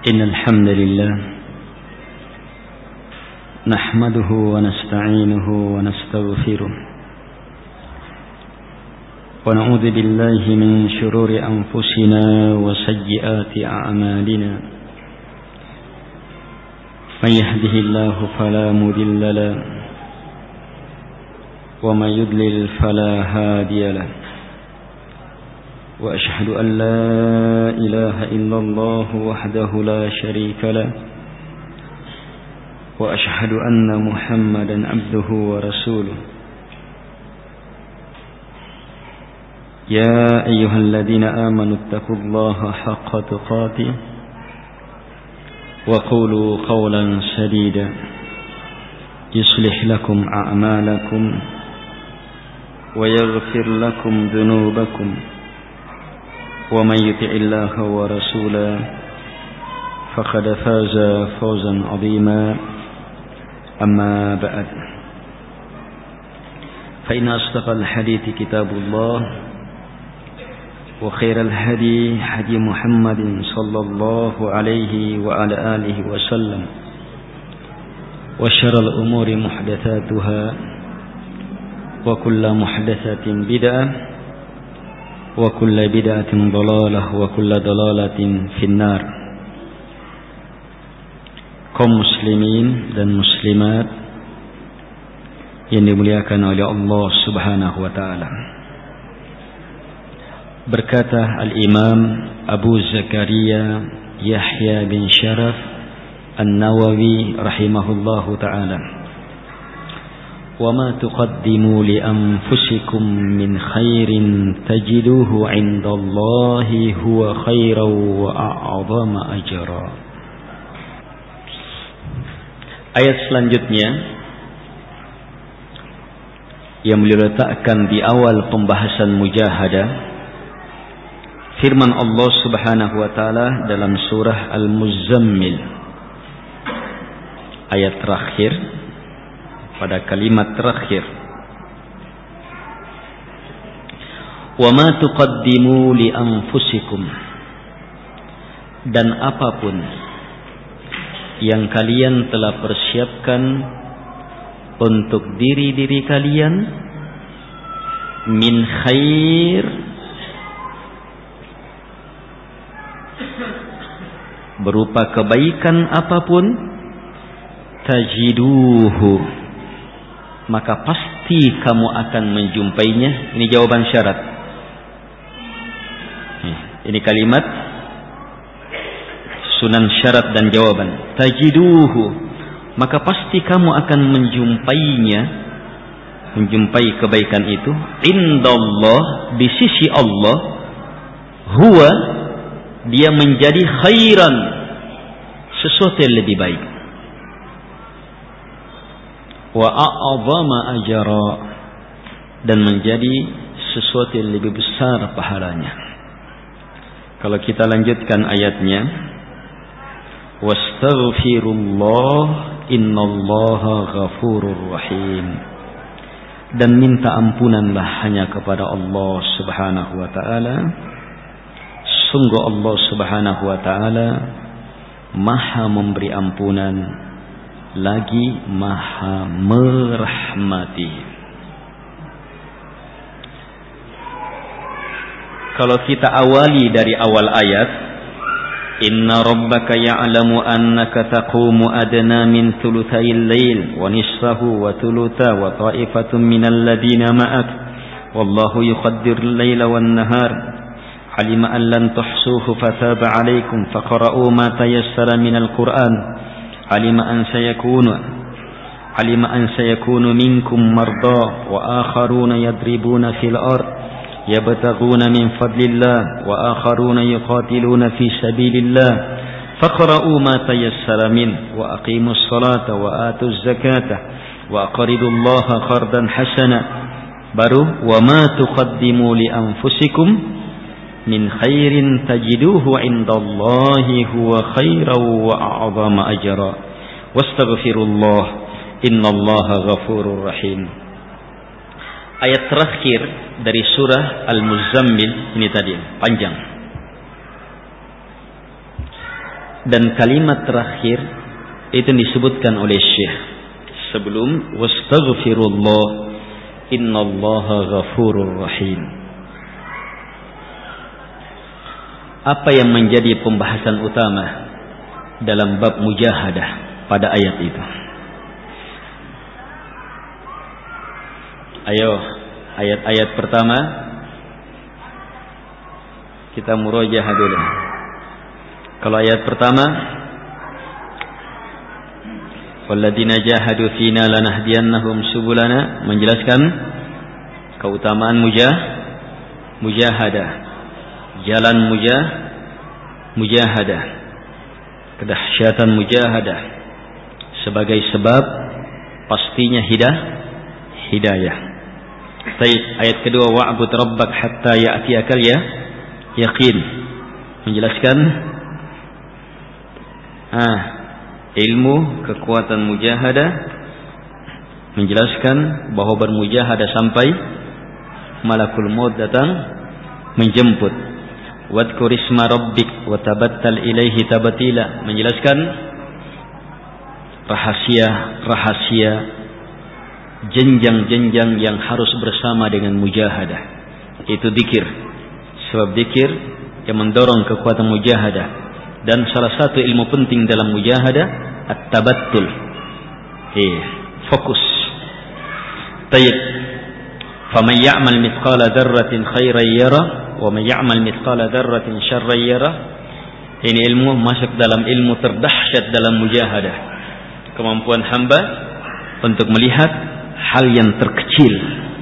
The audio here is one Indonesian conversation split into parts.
إن الحمد لله نحمده ونستعينه ونستغفره ونعوذ بالله من شرور أنفسنا وسيئات أعمالنا من يهده الله فلا مضل له ومن يضلل فلا هادي له وأشهد أن لا إله إلا الله وحده لا شريك له وأشهد أن محمدا عبده ورسوله يا أيها الذين آمنوا اتقوا الله حق تقاته وقولوا قولا سديدا يصلح لكم أعمالكم ويغفر لكم ذنوبكم ومن يطع الله ورسوله فقد فاز فوزا عظيما أما بعد فإن أصدق الحديث كتاب الله وخير الهدي هدي محمد صلى الله عليه وعلى آله وسلم وشر الأمور محدثاتها وكل محدثة بدعة وكل بدعة ضلالة وكل ضلالة في النار. Kaum muslimin dan muslimat yang dimuliakan oleh Allah Subhanahu wa taala. Berkata Al-Imam Abu Zakaria Yahya bin Sharaf An-Nawawi rahimahullahu taala, وَمَا تُقَدِّمُوا لِأَنفُسِكُمْ مِنْ خَيْرٍ تَجِدُوهُ عِنْدَ اللَّهِ هُوَ خَيْرًا وَأَعْظَمَ أَجْرًا. Ayat selanjutnya yang beliau letakkan di awal pembahasan mujahadah, firman Allah Subhanahu wa taala dalam surah Al-Muzammil ayat terakhir, pada kalimat terakhir, wa ma tuqaddimu li anfusikum, dan apapun yang kalian telah persiapkan untuk diri-diri kalian, min khair, berupa kebaikan apapun, tajiduhu, maka pasti kamu akan menjumpainya. Ini jawaban syarat. Ini kalimat sunan syarat dan jawaban. Tajiduhu, maka pasti kamu akan menjumpainya, menjumpai kebaikan itu. Indallah, di sisi Allah. Huwa, dia menjadi khairan, sesuatu yang lebih baik. Wa a'zama ajra, dan menjadi sesuatu yang lebih besar pahalanya. Kalau kita lanjutkan ayatnya, wastaghfirullah innallaha ghafurur rahim, dan minta ampunanlah hanya kepada Allah Subhanahu wa taala. Sungguh Allah Subhanahu wa taala Maha memberi ampunan lagi Maha merahmati. Kalau kita awali dari awal ayat, inna rabbaka ya'lamu annaka taqumu adna min thuluthayil lail wa nisfahu wa thulutha wa ta'ifatun minal ladina ma'ak wallahu yuqaddirul laila wan nahar alima an lan tuhsuhu fataba 'alaikum faqra'u ma tayassara minal qur'an علم أن سيكون منكم مرضى وآخرون يضربون في الأرض يبتغون من فضل الله وآخرون يقاتلون في سبيل الله فاقرؤوا ما تيسر منه وأقيموا الصلاة وآتوا الزكاة وأقرضوا الله قرضا حسنا baru وما تقدموا لأنفسكم min khairin tajiduhu indallahi huwa khairan wa a'zama ajra wastaghfirullah innallaha ghafurur rahim. Ayat terakhir dari surah Al-Muzammil ini tadi panjang. Dan kalimat terakhir itu disebutkan oleh Syekh sebelum wastaghfirullah innallaha ghafurur rahim. Apa yang menjadi pembahasan utama dalam bab mujahadah pada ayat itu? Ayo, ayat-ayat pertama kita murojaah dulu. Kalau ayat pertama, walladzina jahadu fina lanahdiyannahum subulana, menjelaskan keutamaan mujahadah, jalan mujahadah, kedahsyatan mujahadah sebagai sebab pastinya hidayah. Baik, ayat kedua, wa'bud rabbak hatta ya'tiyakal yaqin, menjelaskan ilmu kekuatan mujahadah, menjelaskan bahwa bermujahadah sampai malakul maut datang menjemput. Wadhkur isma rabbik wa tabattal ilaihi tabatila, menjelaskan rahasia jenjang-jenjang yang harus bersama dengan mujahadah. Itu zikir, sebab zikir yang mendorong kekuatan mujahadah. Dan salah satu ilmu penting dalam mujahadah at-tabattul, fokus. Tayyib, faman ya'mal mithqala dzarratin khairan yarah wa man ya'mal mithqala dzarratin syarran yarah. Ini ilmu masuk dalam ilmu terdahsyat dalam mujahadah, kemampuan hamba untuk melihat hal yang terkecil.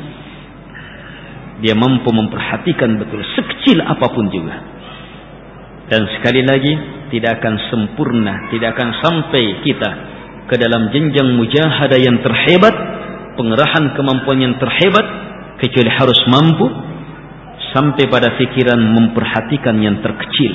Dia mampu memperhatikan betul sekecil apapun juga. Dan sekali lagi, tidak akan sempurna, tidak akan sampai kita ke dalam jenjang mujahadah yang terhebat, pengerahan kemampuan yang terhebat, kecuali harus mampu sampai pada pikiran memperhatikan yang terkecil.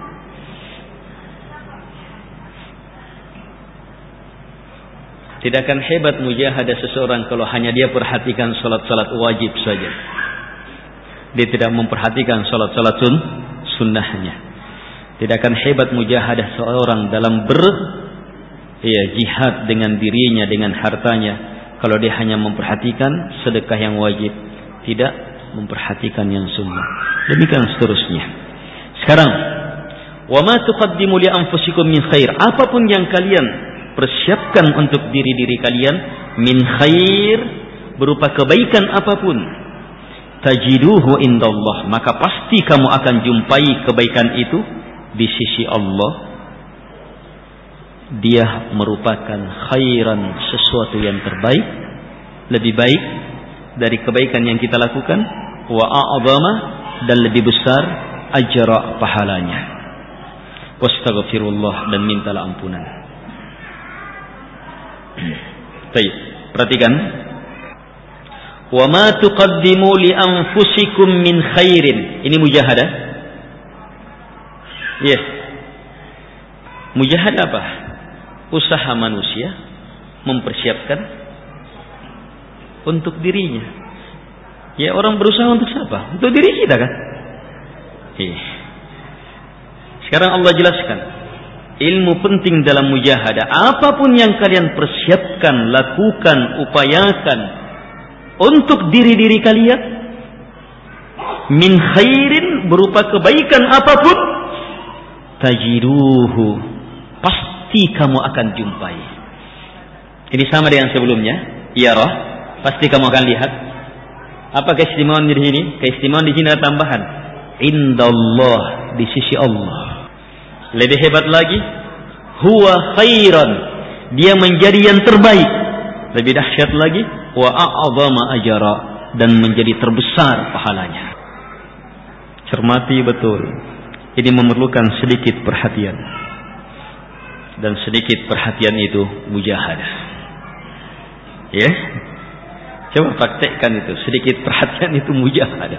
Tidak akan hebat mujahadah seseorang kalau hanya dia perhatikan salat-salat wajib saja. Dia tidak memperhatikan salat-salat sunnahnya. Tidak akan hebat mujahadah seorang dalam jihad dengan dirinya, dengan hartanya, kalau dia hanya memperhatikan sedekah yang wajib, tidak memperhatikan yang sunnah. Demikian seterusnya. Sekarang, wa ma tuqaddimu li anfusikum min khair, apapun yang kalian persiapkan untuk diri-diri kalian, min khair, berupa kebaikan apapun, tajiduhu indallah, maka pasti kamu akan jumpai kebaikan itu di sisi Allah. Dia merupakan khairan, sesuatu yang terbaik, lebih baik dari kebaikan yang kita lakukan, wa a'zama, dan lebih besar ajra, pahalanya. Wastaghfirullah, dan mintalah ampunan. Baik, perhatikan. Wa ma tuqaddimu li anfusikum min khairin. Ini mujahadah. Mujahadah apa? Usaha manusia mempersiapkan untuk dirinya. Orang berusaha untuk siapa? Untuk diri kita kan? Sekarang Allah jelaskan ilmu penting dalam mujahadah. Apapun yang kalian persiapkan, lakukan, upayakan untuk diri-diri kalian, min khairin, berupa kebaikan apapun, tajiduhu, pasti kamu akan jumpai. Ini sama dengan sebelumnya. Yarah, pasti kamu akan lihat. Apa keistimewaan di sini? Keistimewaan di sini ada tambahan. Indallah, di sisi Allah. Lebih hebat lagi, huwa khairan, dia menjadi yang terbaik. Lebih dahsyat lagi, wa a'zama ajra, dan menjadi terbesar pahalanya. Cermati betul. Ini memerlukan sedikit perhatian. Dan sedikit perhatian itu mujahadah. Coba praktekkan itu. Sedikit perhatian itu mujahadah.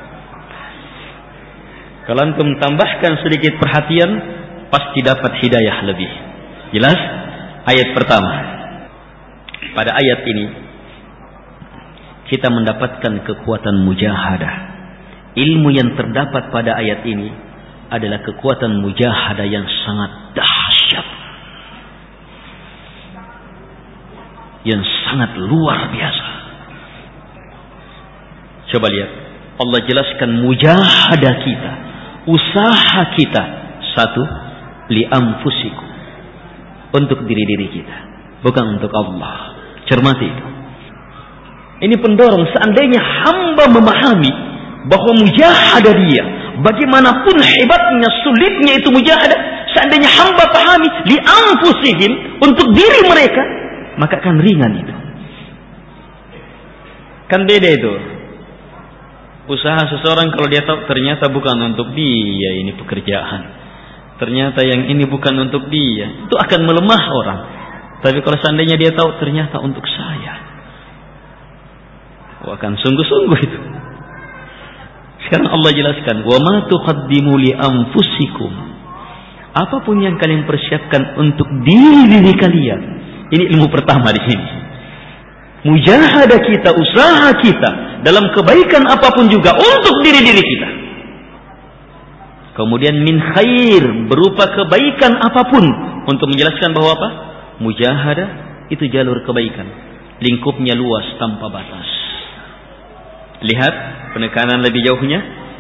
Kalau antum tambahkan sedikit perhatian, pasti dapat hidayah lebih. Jelas? Ayat pertama. Pada ayat ini kita mendapatkan kekuatan mujahadah. Ilmu yang terdapat pada ayat ini adalah kekuatan mujahadah yang sangat dahsyat. yang sangat luar biasa. Coba lihat, Allah jelaskan mujahadah kita, usaha kita. Satu, li anfusikum, untuk diri-diri kita, bukan untuk Allah. Cermati itu. Ini pendorong, seandainya hamba memahami bahwa mujahadah dia, bagaimanapun hebatnya, sulitnya itu mujahadah, seandainya hamba pahami li anfusihim, untuk diri mereka, maka akan ringan itu. Kan beda itu. Usaha seseorang kalau dia tahu ternyata bukan untuk dia ini pekerjaan, ternyata yang ini bukan untuk dia, itu akan melemah orang. Tapi kalau seandainya dia tahu ternyata untuk saya, akan sungguh-sungguh itu. Sekarang Allah jelaskan, wa ma tuqaddimu li anfusikum, apapun yang kalian persiapkan untuk diri kalian. Ini ilmu pertama di sini. Mujahadah kita, usaha kita dalam kebaikan apapun juga untuk diri-diri kita. Kemudian min khair, berupa kebaikan apapun, untuk menjelaskan bahwa apa? Mujahadah itu jalur kebaikan, lingkupnya luas tanpa batas. Lihat penekanan lebih jauhnya,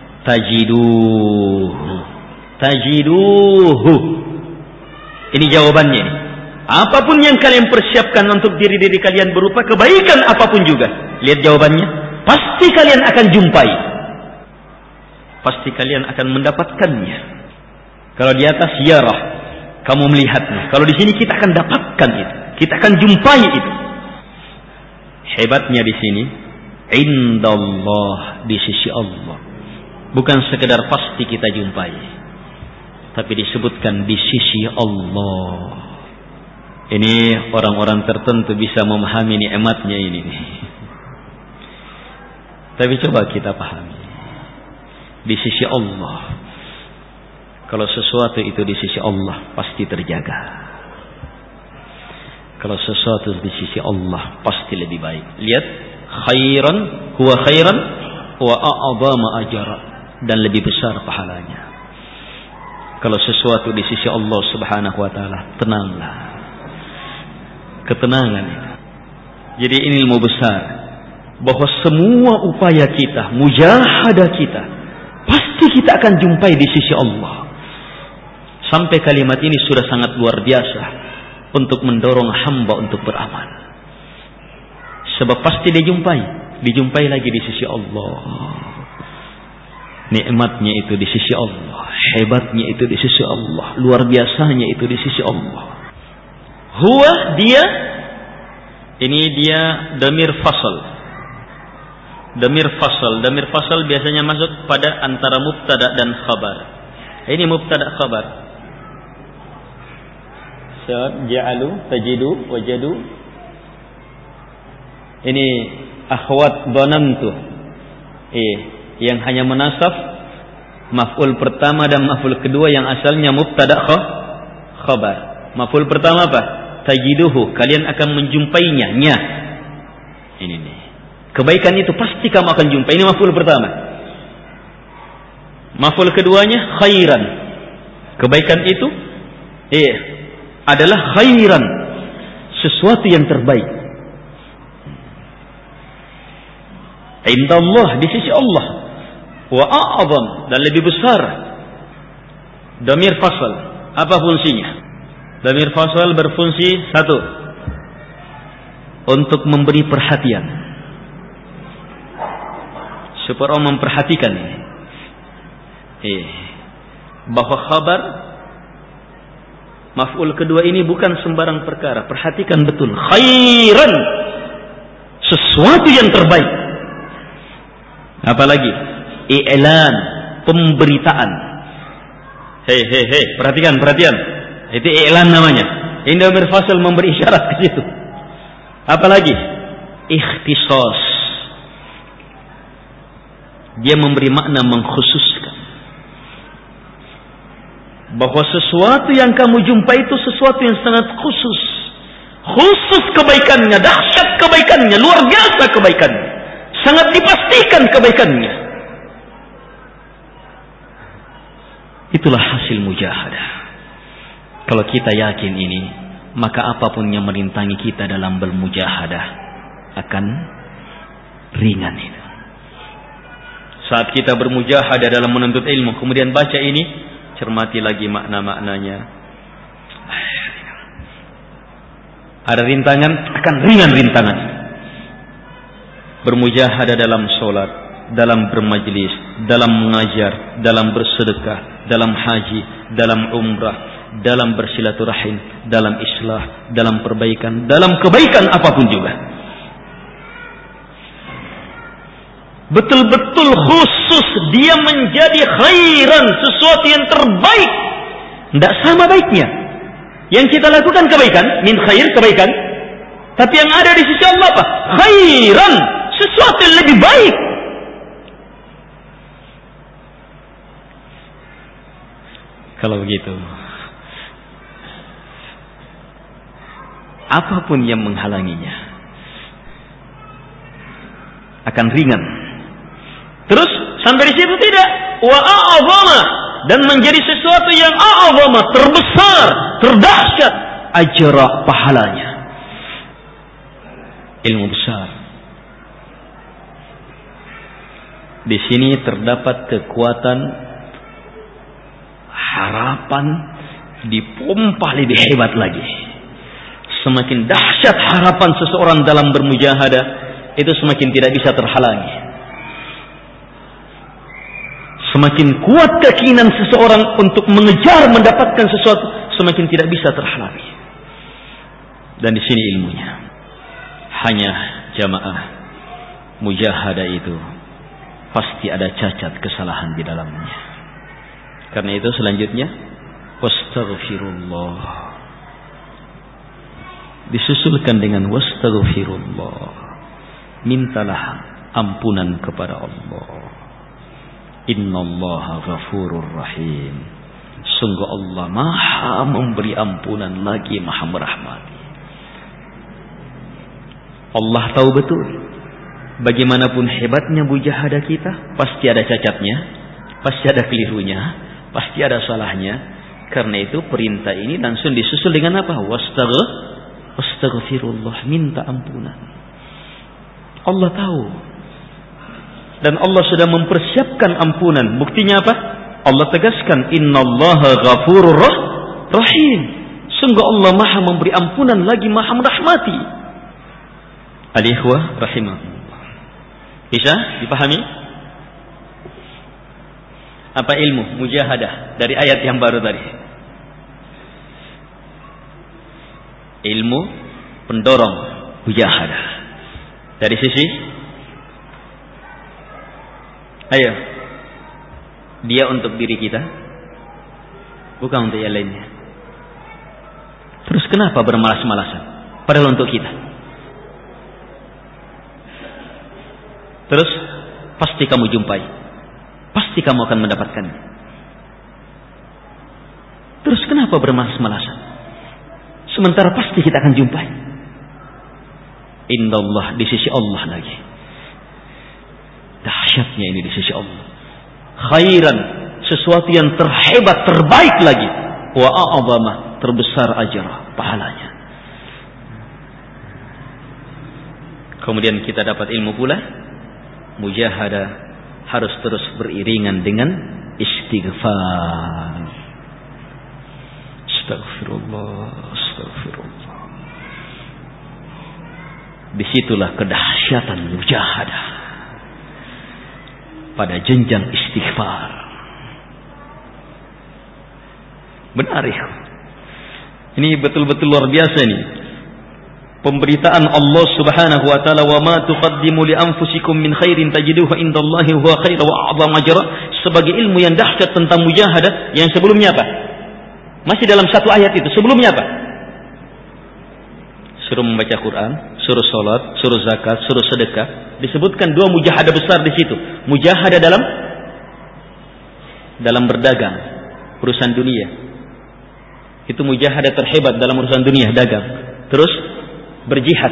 tajiduhu. Ini jawabannya ini. Apapun yang kalian persiapkan untuk diri-diri kalian berupa kebaikan apapun juga, lihat jawabannya, pasti kalian akan jumpai. Pasti kalian akan mendapatkannya. Kalau di atas yarah, kamu melihatnya. Kalau di sini kita akan dapatkan itu. Kita akan jumpai itu. Hebatnya di sini, indallah, di sisi Allah. Bukan sekedar pasti kita jumpai, tapi disebutkan di sisi Allah. Ini orang-orang tertentu bisa memahami nikmatnya ini. Tapi coba kita pahami. Di sisi Allah. Kalau sesuatu itu di sisi Allah, pasti terjaga. Kalau sesuatu di sisi Allah, pasti lebih baik. Lihat, khairan huwa khairan wa a'zama ajra, dan lebih besar pahalanya. Kalau sesuatu di sisi Allah Subhanahu wa taala, tenanglah. Ketenangan itu. Jadi ini ilmu besar, bahwa semua upaya kita, mujahadah kita, pasti kita akan jumpai di sisi Allah. Sampai kalimat ini sudah sangat luar biasa untuk mendorong hamba untuk beramal. Sebab pasti dijumpai lagi di sisi Allah. Nikmatnya itu di sisi Allah, hebatnya itu di sisi Allah, luar biasanya itu di sisi Allah. Huwa, dia, ini dia damir fasal. Damir fasal biasanya masuk pada antara mubtada dan khabar. Ini mubtada khabar. Ja'alu, tajidu, wajadu. Ini akhwat dhanantu. Yang hanya menasab maf'ul pertama dan maf'ul kedua yang asalnya mubtada khabar. Maf'ul pertama apa? Tajiduhu, kalian akan menjumpainya. Nya. Ini nih. Kebaikan itu pasti kamu akan jumpai. Ini maf'ul pertama. Maf'ul keduanya khairan. Kebaikan itu adalah khairan, sesuatu yang terbaik. Indallah, di sisi Allah. Wa a'zam, dan lebih besar. Damir fasal, apa fungsinya? Damir fasal berfungsi satu, untuk memberi perhatian, supaya orang memperhatikan ini. Bahwa khabar maf'ul kedua ini bukan sembarang perkara. Perhatikan betul. Khairan, sesuatu yang terbaik. Apalagi i'lan, pemberitaan. Hei, perhatikan. Itu i'lan namanya. Ini damir fasal memberi isyarat ke situ. Apalagi ikhtisas, dia memberi makna mengkhususkan bahwa sesuatu yang kamu jumpai itu sesuatu yang sangat khusus. Khusus kebaikannya, dahsyat kebaikannya, luar biasa kebaikannya, sangat dipastikan kebaikannya. Itulah hasil mujahadah. Kalau kita yakin ini, maka apapun yang merintangi kita dalam bermujahadah akan ringan itu. Saat kita bermujahadah dalam menuntut ilmu, kemudian baca ini, cermati lagi makna-maknanya. Ada rintangan, akan ringan rintangan. Bermujahadah dalam sholat, dalam bermajlis, dalam mengajar, dalam bersedekah, dalam haji, dalam umrah, dalam bersilaturahim, dalam islah, dalam perbaikan, dalam kebaikan apapun juga. Betul-betul khusus dia menjadi khairan, sesuatu yang terbaik. Tidak sama baiknya. Yang kita lakukan kebaikan, min khair, kebaikan. Tapi yang ada di sisi Allah apa? Khairan, sesuatu yang lebih baik. Kalau begitu, apapun yang menghalanginya akan ringan. Terus sampai di situ tidak, wa a'zama, dan menjadi sesuatu yang a'zama, terbesar, terdahsyat ajra, pahalanya. Ilmu besar. Di sini terdapat kekuatan harapan dipompa lebih hebat lagi. Semakin dahsyat harapan seseorang dalam bermujahadah, itu semakin tidak bisa terhalangi. Semakin kuat keinginan seseorang untuk mengejar mendapatkan sesuatu, semakin tidak bisa terhalangi. Dan di sini ilmunya. Hanya jamaah mujahadah itu pasti ada cacat kesalahan di dalamnya. Karena itu selanjutnya wastaghfirullah. Disusulkan dengan wastaghfirullah. Mintalah ampunan kepada Allah. Innallaha ghafurur rahim. Sungguh Allah Maha memberi ampunan lagi Maha merahmati. Allah tahu betul bagaimanapun hebatnya mujahadah kita, pasti ada cacatnya, pasti ada kelirunya, pasti ada salahnya. Karena itu perintah ini langsung disusul dengan apa? Wastaghfirullah, minta ampunan. Allah tahu. Dan Allah sudah mempersiapkan ampunan. Buktinya apa? Allah tegaskan, innallaha ghafurur rahim. Sungguh Allah Maha memberi ampunan lagi Maha merahmati. Al-ikhwah rahimahullah. Bisa dipahami? Apa ilmu mujahadah dari ayat yang baru tadi? Ilmu pendorong mujahadah. Dari sisi, ayo, dia untuk diri kita, bukan untuk yang lainnya. Terus kenapa bermalas-malasan? Padahal untuk kita. Terus pasti kamu jumpai, pasti kamu akan mendapatkannya. Terus kenapa bermalas-malasan? Sementara pasti kita akan jumpai. Indallah, di sisi Allah lagi. Dahsyatnya ini di sisi Allah. Khairan, sesuatu yang terhebat, terbaik lagi. Wa a'zama, terbesar ajar pahalanya. Kemudian kita dapat ilmu pula, mujahadah harus terus beriringan dengan istighfar. Astagfirullah, astagfirullah. Disitulah kedahsyatan mujahadah pada jenjang istighfar. Benar ya? Ini betul-betul luar biasa nih. Pemberitaan Allah Subhanahu wa taala, wa ma tuqaddimu li anfusikum min khairin tajiduhu indallahi huwa khairan wa a'zama ajra, sebagai ilmu yang dahsyat tentang mujahadah yang sebelumnya apa? Masih dalam satu ayat itu. Sebelumnya apa? Suruh membaca Quran, suruh salat, suruh zakat, suruh sedekah. Disebutkan dua mujahadah besar di situ. Mujahadah dalam berdagang, urusan dunia. Itu mujahadah terhebat dalam urusan dunia, dagang. Terus berjihad.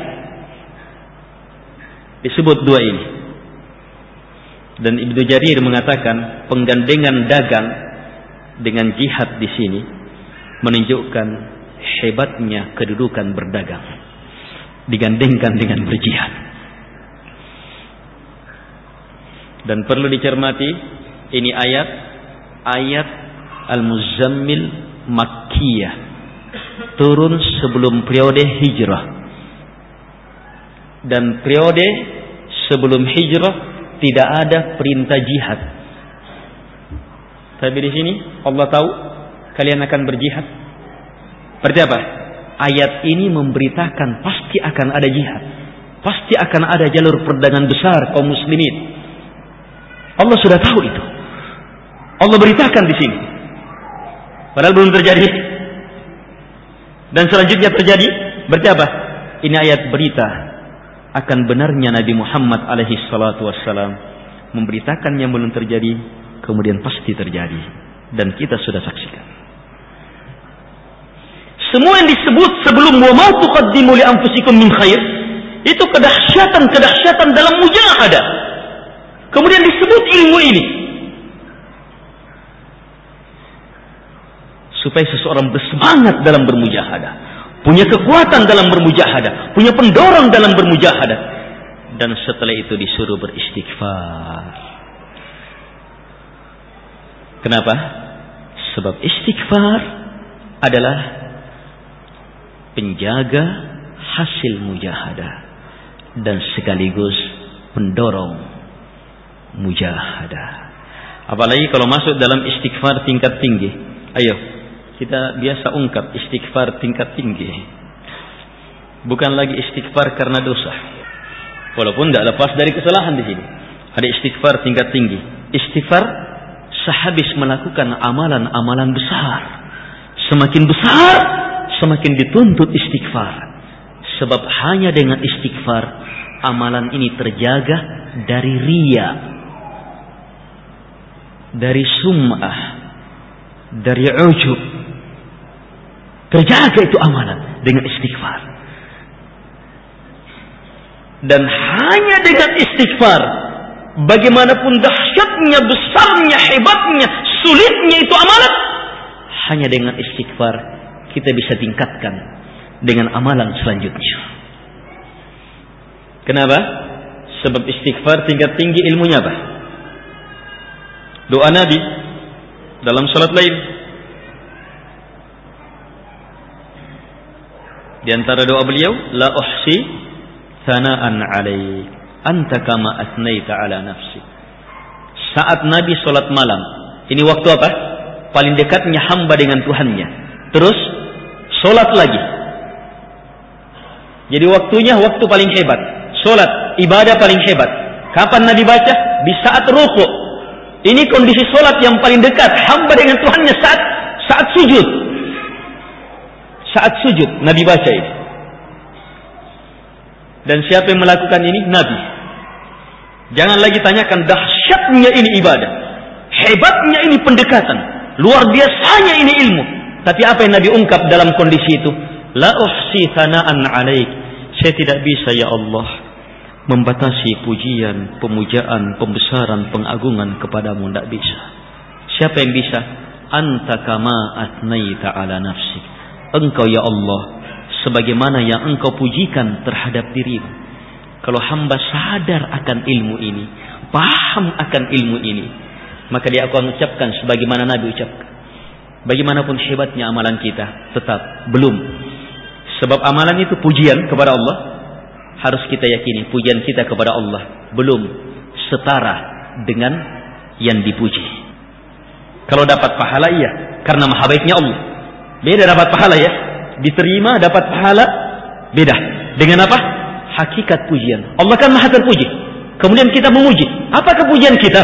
Disebut dua ini. Dan Ibnu Jarir mengatakan penggandengan dagang dengan jihad di sini menunjukkan hebatnya kedudukan berdagang digandengkan dengan berjihad. Dan perlu dicermati, ini ayat Al-Muzammil Makkiyah, turun sebelum periode hijrah. Dan periode sebelum hijrah tidak ada perintah jihad. Tapi di sini Allah tahu kalian akan berjihad. Berarti apa? Ayat ini memberitakan pasti akan ada jihad, pasti akan ada jalur perdagangan besar kaum muslimin. Allah sudah tahu itu. Allah beritakan di sini. Padahal belum terjadi. Dan selanjutnya terjadi. Berarti apa? Ini ayat berita akan benarnya Nabi Muhammad alaihi salatu wassalam memberitakan yang belum terjadi, kemudian pasti terjadi. Dan kita sudah saksikan. Semua yang disebut sebelum wa ma tuqaddimu li anfusikum min khair, itu kedahsyatan dalam mujahadah. Kemudian disebut ilmu ini supaya seseorang bersemangat dalam bermujahadah, punya kekuatan dalam bermujahadah, punya pendorong dalam bermujahadah, dan setelah itu disuruh beristighfar. Kenapa? Sebab istighfar adalah penjaga hasil mujahadah dan sekaligus pendorong mujahadah. Apalagi kalau masuk dalam istighfar tingkat tinggi. Ayo, kita biasa ungkap istighfar tingkat tinggi. Bukan lagi istighfar karena dosa. Walaupun tidak lepas dari kesalahan di sini. Ada istighfar tingkat tinggi. Istighfar sehabis melakukan amalan-amalan besar. Semakin besar, semakin dituntut istighfar. Sebab hanya dengan istighfar amalan ini terjaga dari riya, dari sum'ah, dari ujub. Terjaga itu amalan dengan istighfar. Dan hanya dengan istighfar, bagaimanapun dahsyatnya, besarnya, hebatnya, sulitnya itu amalan, hanya dengan istighfar kita bisa tingkatkan dengan amalan selanjutnya. Kenapa? Sebab istighfar tingkat tinggi ilmunya apa? Doa Nabi dalam salat lain. Di antara doa beliau, la uhsi thana'an 'alaik anta kama asnaita 'ala nafsi. Saat Nabi salat malam, ini waktu apa? Paling dekatnya hamba dengan Tuhannya. Terus salat lagi. Jadi waktunya waktu paling hebat. Salat, ibadah paling hebat. Kapan Nabi baca? Di saat ruku'. Ini kondisi salat yang paling dekat hamba dengan Tuhannya saat sujud. Saat sujud Nabi baca ini. Dan siapa yang melakukan ini? Nabi. Jangan lagi tanyakan dahsyatnya ini ibadah, hebatnya ini pendekatan, luar biasanya ini ilmu. Tapi apa yang Nabi ungkap dalam kondisi itu? La uhsi thana'an 'alaik. Saya tidak bisa ya Allah membatasi pujian, pemujaan, pembesaran, pengagungan kepadamu, tidak bisa. Siapa yang bisa? Anta kama atnaita 'ala nafsik. Engkau ya Allah sebagaimana yang engkau pujikan terhadap dirimu. Kalau hamba sadar akan ilmu ini, paham akan ilmu ini, maka dia akan ucapkan sebagaimana Nabi ucapkan. Bagaimanapun hebatnya amalan kita, tetap belum. Sebab amalan itu pujian kepada Allah. Harus kita yakini pujian kita kepada Allah belum setara dengan yang dipuji. Kalau dapat pahala iya, karena maha baiknya Allah. Beda dapat pahala ya. Diterima dapat pahala beda. Dengan apa? Hakikat pujian. Allah kan maha terpuji. Kemudian kita memuji. Apa kepujian kita?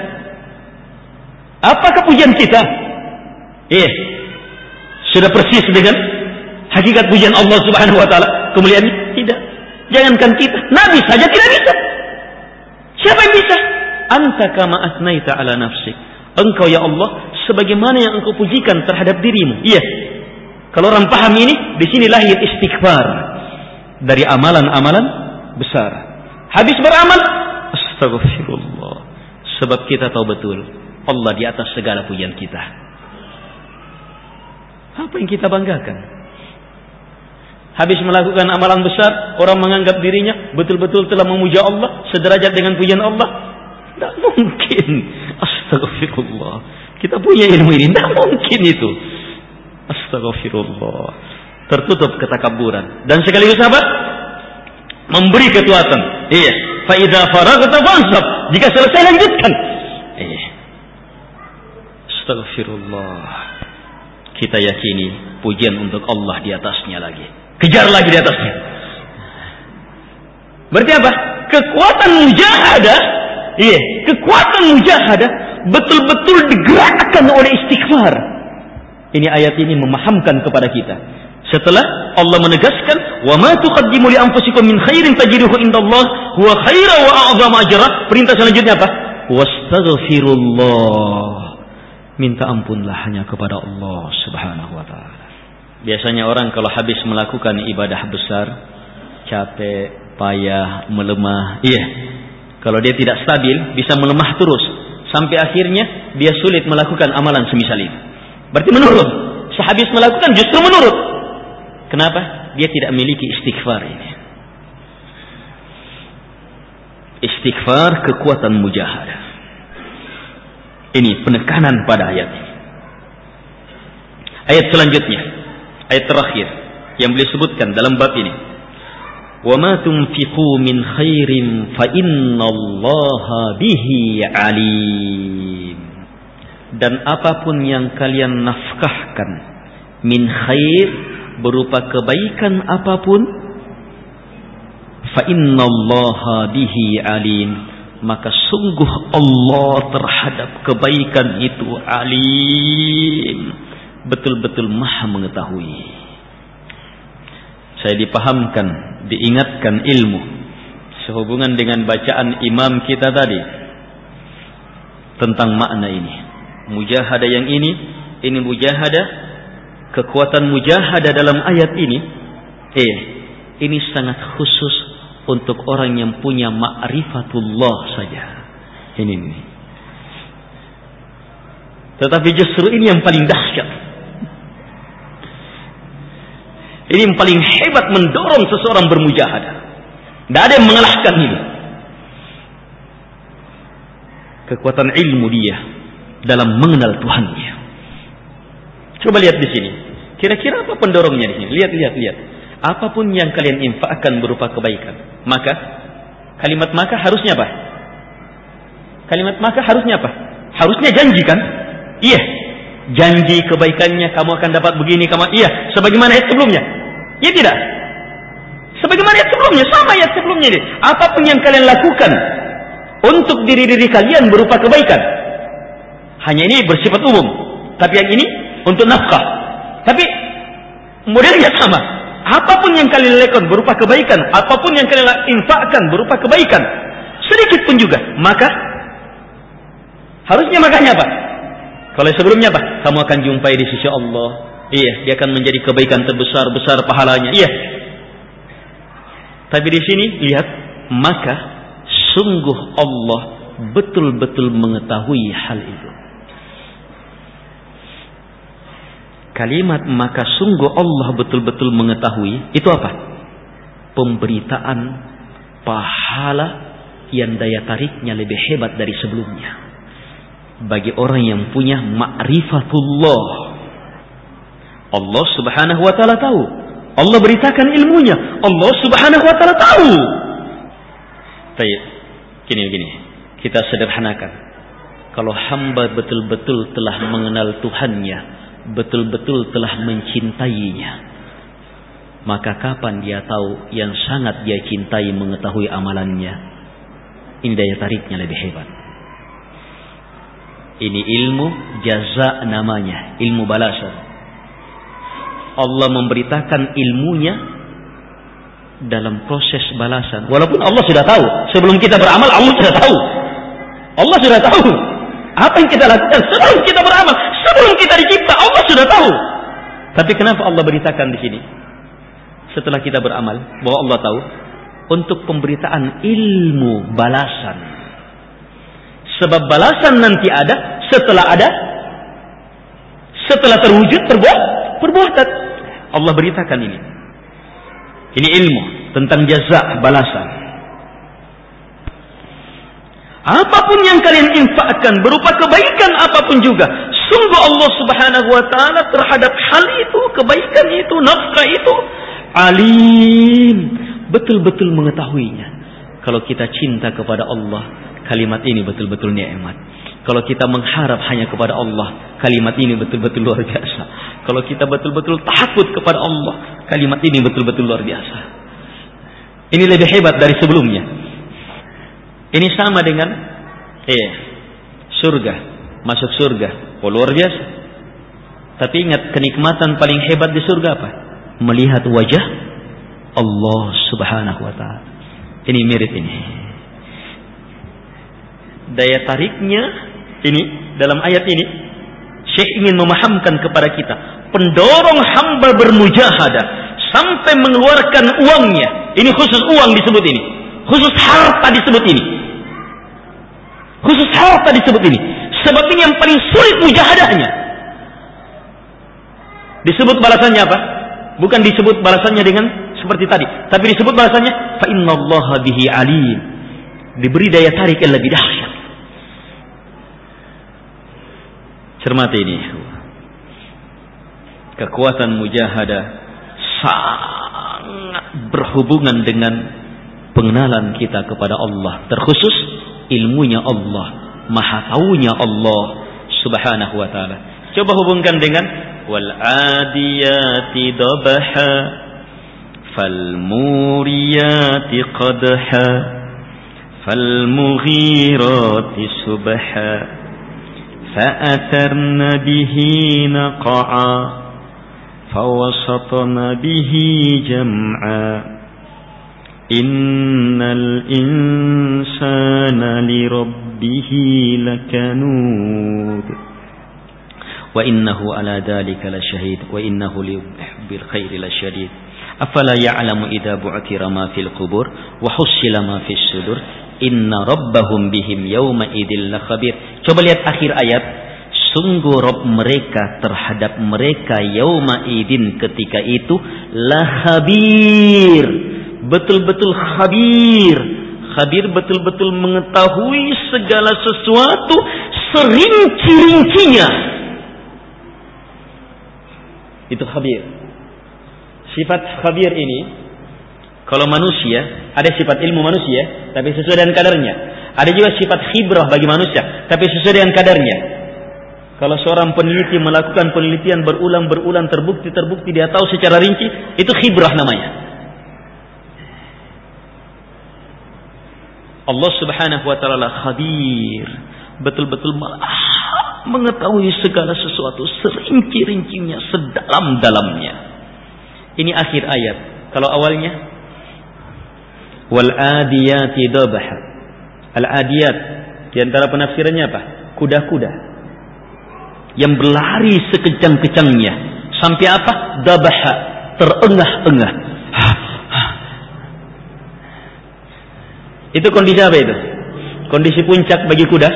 Apa kepujian kita? Iya. Sudah persis dengan hakikat pujian Allah Subhanahu wa taala. Kemuliaannya tidak. Jangankan kita, Nabi saja tidak bisa. Siapa yang bisa? Anta kama asnaita 'ala nafsik. Engkau ya Allah sebagaimana yang engkau pujikan terhadap dirimu. Iya. Kalau orang paham ini, di sini lahir istighfar dari amalan-amalan besar. Habis beramal, astagfirullah. Sebab kita tahu betul Allah di atas segala pujian kita. Apa yang kita banggakan? Habis melakukan amalan besar, orang menganggap dirinya betul-betul telah memuja Allah, sederajat dengan pujian Allah. Tidak mungkin. Astagfirullah. Kita punya ilmu ini, tidak mungkin itu. Astagfirullah. Tertutup ketakaburan. Dan sekaligus apa? Memberi kekuatan. Iya. Fa idza faraghta fansab. Jika selesai lanjutkan. Iya. Astagfirullah. Kita yakini pujian untuk Allah di atasnya lagi. Kejar lagi di atasnya. Berarti apa? Kekuatan mujahadah. Iya, kekuatan mujahadah betul-betul digerakkan oleh istighfar. Ini ayat ini memahamkan kepada kita. Setelah Allah menegaskan, "Wa ma tuqaddimu li anfusikum min khairin tajiduhu indallah huwa khairan wa a'zama ajra." Perintah selanjutnya apa? Wastaghfirullah. Minta ampunlah hanya kepada Allah Subhanahu wa taala. Biasanya orang kalau habis melakukan ibadah besar, capek, payah, melemah. Iya. Kalau dia tidak stabil, bisa melemah terus. Sampai akhirnya dia sulit melakukan amalan semisal ini. Berarti menurun. Sehabis melakukan justru menurun. Kenapa? Dia tidak memiliki istighfar ini. Istighfar kekuatan mujahadah. Ini penekanan pada ayat ini. Ayat selanjutnya, ayat terakhir yang beliau sebutkan dalam bab ini. Wa ma tunfiqu min khairin fa innallaha bihi alim. Dan apapun yang kalian nafkahkan min khair, berupa kebaikan apapun, fa innallaha bihi alim, maka sungguh Allah terhadap kebaikan itu alim, betul-betul maha mengetahui. Saya dipahamkan, diingatkan ilmu sehubungan dengan bacaan imam kita tadi tentang makna ini. Mujahadah yang ini mujahadah, kekuatan mujahadah dalam ayat ini, ini sangat khusus untuk orang yang punya ma'rifatullah saja. Ini. Tetapi justru ini yang paling dahsyat. Ini yang paling hebat mendorong seseorang bermujahadah. Tidak ada yang mengalahkan ini. Kekuatan ilmu dia dalam mengenal Tuhannya. Coba lihat di sini. Kira-kira apa pendorongnya di sini? Lihat. Apapun yang kalian infakkan berupa kebaikan, maka kalimat maka harusnya apa? Kalimat maka harusnya apa? Harusnya janji kan? Iya. Janji kebaikannya kamu akan dapat begini, iya, sebagaimana ayat sebelumnya. Iya tidak? Sebagaimana ayat sebelumnya, sama ayat sebelumnya ini. Apapun yang kalian lakukan untuk diri-diri kalian berupa kebaikan. Hanya ini bersifat umum. Tapi yang ini untuk nafkah. Tapi modelnya sama. Apapun yang kalian lakukan berupa kebaikan, apapun yang kalian infakkan berupa kebaikan, sedikit pun juga, maka harusnya makanya apa? Kalau sebelumnya apa? Kamu akan jumpai di sisi Allah. Iya, dia akan menjadi kebaikan terbesar, besar pahalanya. Iya. Tapi di sini lihat, maka sungguh Allah betul-betul mengetahui hal itu. Kalimat maka sungguh Allah betul-betul mengetahui, itu apa? Pemberitaan pahala yang daya tariknya lebih hebat dari sebelumnya. Bagi orang yang punya ma'rifatullah. Allah Subhanahu wa ta'ala tahu. Allah beritakan ilmunya. Allah Subhanahu wa ta'ala tahu. Baik. Gini. Kita sederhanakan. Kalau hamba betul-betul telah mengenal Tuhannya, betul-betul telah mencintainya, maka kapan dia tahu yang sangat dia cintai mengetahui amalannya? Ini daya tariknya lebih hebat. Ini ilmu jaza namanya, ilmu balasan. Allah memberitakan ilmunya dalam proses balasan. Walaupun Allah sudah tahu, sebelum kita beramal Allah sudah tahu. Allah sudah tahu apa yang kita lakukan sebelum kita beramal, sebelum kita dicipta, Allah sudah tahu. Tapi kenapa Allah beritakan di sini? Setelah kita beramal, bahwa Allah tahu, untuk pemberitaan ilmu balasan. Sebab balasan nanti ada, setelah terwujud perbuatan. Allah beritakan ini. Ini ilmu tentang jaza, balasan. Apapun yang kalian infakkan berupa kebaikan apapun juga, sungguh Allah Subhanahu wa taala terhadap hal itu, kebaikan itu, nafkah itu alim, betul-betul mengetahuinya. Kalau kita cinta kepada Allah, kalimat ini betul-betul nikmat. Kalau kita mengharap hanya kepada Allah, kalimat ini betul-betul luar biasa. Kalau kita betul-betul takut kepada Allah, kalimat ini betul-betul luar biasa. Ini lebih hebat dari sebelumnya. Ini sama dengan surga, masuk surga. Oh, luar biasa. Tapi ingat, kenikmatan paling hebat di surga apa? Melihat wajah Allah Subhanahu wa taala. Ini mirip ini. Daya tariknya ini dalam ayat ini Syekh ingin memahamkan kepada kita, pendorong hamba bermujahadah sampai mengeluarkan uangnya. Ini khusus uang disebut ini. Khusus harta disebut ini. Khusus harta disebut ini. Sebab ini yang paling sulit mujahadahnya. Disebut balasannya apa? Bukan disebut balasannya dengan seperti tadi, tapi disebut balasannya fa innallaha bihi alim. Diberi daya tarik yang lebih dahsyat. Cermati ini. Kekuatan mujahadah sangat berhubungan dengan pengenalan kita kepada Allah, terkhusus ilmunya Allah, maha taunya Allah Subhanahu wa taala. Coba hubungkan dengan wal adiyati dabha fal muriyati qadha fal mughirati subha fa atarna bihi naqa'a fa wasatna bihi jam'a innal insana li rabbihi lakanud wa innahu ala dhalika lasyahid wa innahu bil khairi lasyadid afala ya'lamu idza bu'thira ma fil qubur wa hussila ma fis sudur inna rabbahum bihim yawma idil lakhabir. Coba lihat akhir ayat, sungguh Rabb mereka terhadap mereka yauma idin ketika itu lahabir, betul-betul khabir. Khabir betul-betul mengetahui segala sesuatu serinci-rincinya. Itu khabir. Sifat khabir ini, kalau manusia, ada sifat ilmu manusia, tapi sesuai dengan kadarnya. Ada juga sifat khibrah bagi manusia, tapi sesuai dengan kadarnya. Kalau seorang peneliti melakukan penelitian berulang-berulang, terbukti dia tahu secara rinci, itu khibrah namanya. Allah Subhanahu wa taala khabir, betul-betul mengetahui segala sesuatu serinci-rincinya, sedalam-dalamnya. Ini akhir ayat. Kalau awalnya wal adiyati dabha. Al adiyat di antara penafsirannya apa? Kuda-kuda yang berlari sekencang-kencangnya sampai apa? Dabha, terengah-engah. Itu kondisi apa itu? Kondisi puncak bagi kuda?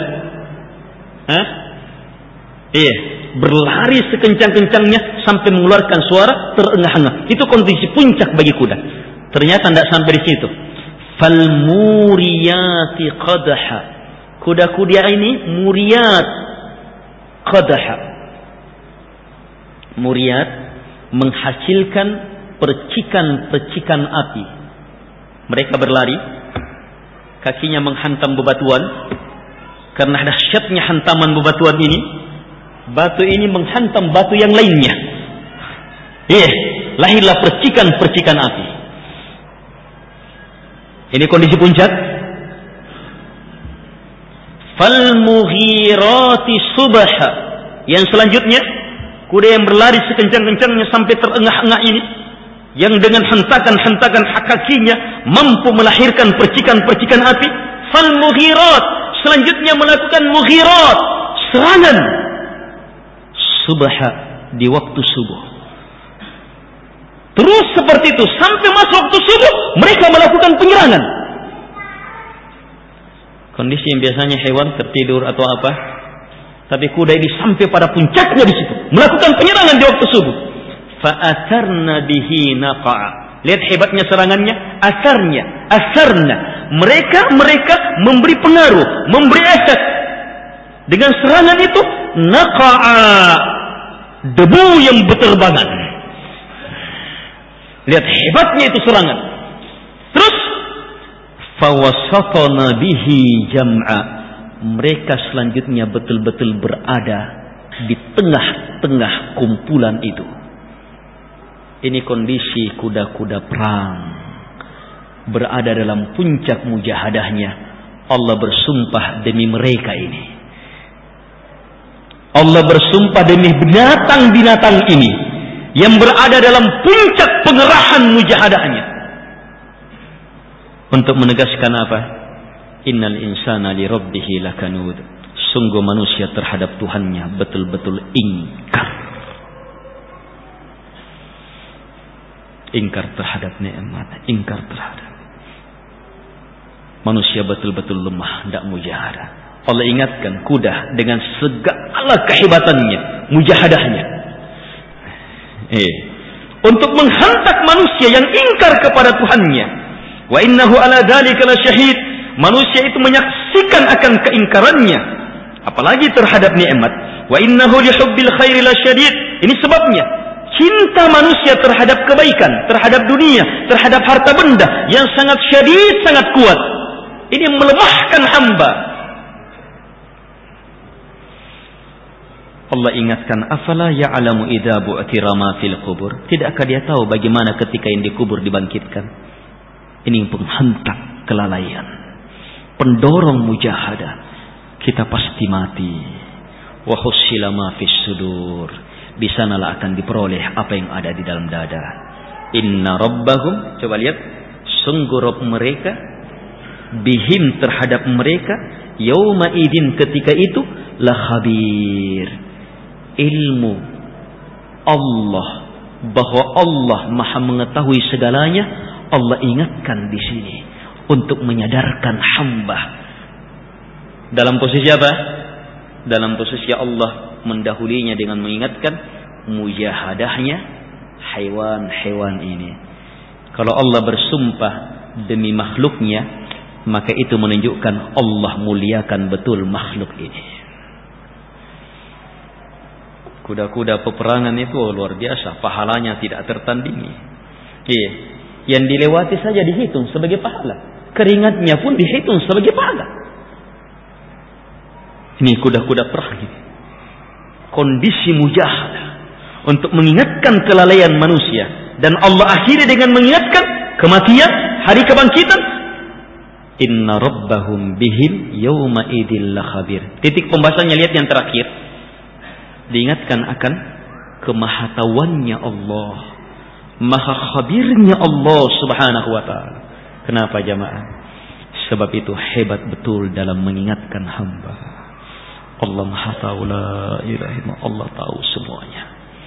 Iya, berlari sekencang-kencangnya sampai mengeluarkan suara terengah-engah. Itu kondisi puncak bagi kuda. Ternyata tidak sampai di situ. Fal muriyati qadha. Kuda-kuda ini muriyat qadha. Muriyat menghasilkan percikan-percikan api. Mereka berlari, kakinya menghantam bebatuan. Karena dahsyatnya hantaman bebatuan ini, batu ini menghantam batu yang lainnya. Lahirlah percikan-percikan api. Ini kondisi puncak. Fal mughirati subha. Yang selanjutnya, kuda yang berlari sekencang-kencangnya sampai terengah-engah ini, yang dengan hentakan-hentakan kakinya mampu melahirkan percikan-percikan api. Fal mughirat, selanjutnya melakukan mughirat, serangan subha, di waktu subuh. Terus seperti itu sampai masuk waktu subuh mereka melakukan penyerangan. Kondisi yang biasanya hewan tertidur atau apa, tapi kuda ini sampai pada puncaknya di situ melakukan penyerangan di waktu subuh. Fa atarna bihi naqa'a. Lihat hebatnya serangannya, asarna. Mereka memberi pengaruh, memberi efek. Dengan serangan itu, naqa'a, debu yang berterbangan. Lihat hebatnya itu serangan. Terus, fawasatana bihi jam'a. Mereka selanjutnya betul-betul berada di tengah-tengah kumpulan itu. Ini kondisi kuda-kuda perang berada dalam puncak mujahadahnya. Allah bersumpah demi mereka ini. Allah bersumpah demi binatang-binatang ini yang berada dalam puncak pengerahan mujahadahnya. Untuk menegaskan apa? Innal insana li rabbihi lakanud. Sungguh manusia terhadap Tuhannya betul-betul ingkar. Ingkar terhadap nikmat, ingkar terhadap. Manusia betul-betul lemah, tidak mujahadah. Allah ingatkan kuda dengan segala kehebatannya, mujahadahnya. Untuk menghantak manusia yang ingkar kepada Tuhannya. Wa innahu ala dzalika lasyahid. Manusia itu menyaksikan akan keingkarannya, apalagi terhadap nikmat. Wa innahu lihubbil khairi lasyadid. Ini sebabnya. Cinta manusia terhadap kebaikan, terhadap dunia, terhadap harta benda yang sangat syadid, sangat kuat. Ini melemahkan hamba. Allah ingatkan, afala ya'lamu idza bu'thira ma fil qubur. Tidakkah dia tahu bagaimana ketika yang dikubur dibangkitkan? Ini penghantar kelalaian, pendorong mujahadah. Kita pasti mati. Wa hussila ma fis sudur. Di sanalah akan diperoleh apa yang ada di dalam dada. Inna rabbahum, coba lihat, sungguh Rabb mereka, bihim terhadap mereka, yauma idin ketika itu, la khabir. Ilmu Allah, bahwa Allah maha mengetahui segalanya, Allah ingatkan di sini untuk menyadarkan hamba. Dalam posisi apa? Dalam posisi Allah mendahulinya dengan mengingatkan mujahadahnya hewan-hewan ini. Kalau Allah bersumpah demi makhluknya, maka itu menunjukkan Allah muliakan betul makhluk ini. Kuda-kuda peperangan itu luar biasa, pahalanya tidak tertandingi. Yang dilewati saja dihitung sebagai pahala, keringatnya pun dihitung sebagai pahala. Ini kuda-kuda perang ini. Kondisi mujahadah untuk mengingatkan kelalaian manusia, dan Allah akhiri dengan mengingatkan kematian, hari kebangkitan. Inna rabbahum bihim yawma idil lakhabir. Titik pembahasannya, lihat yang terakhir. Diingatkan akan kemahatauannya Allah, maha khabirnya Allah subhanahu wa ta'ala. Kenapa jamaah? Sebab itu hebat betul dalam mengingatkan hamba. Allah maha tahu, la ilaha illallah, Allah tahu semuanya.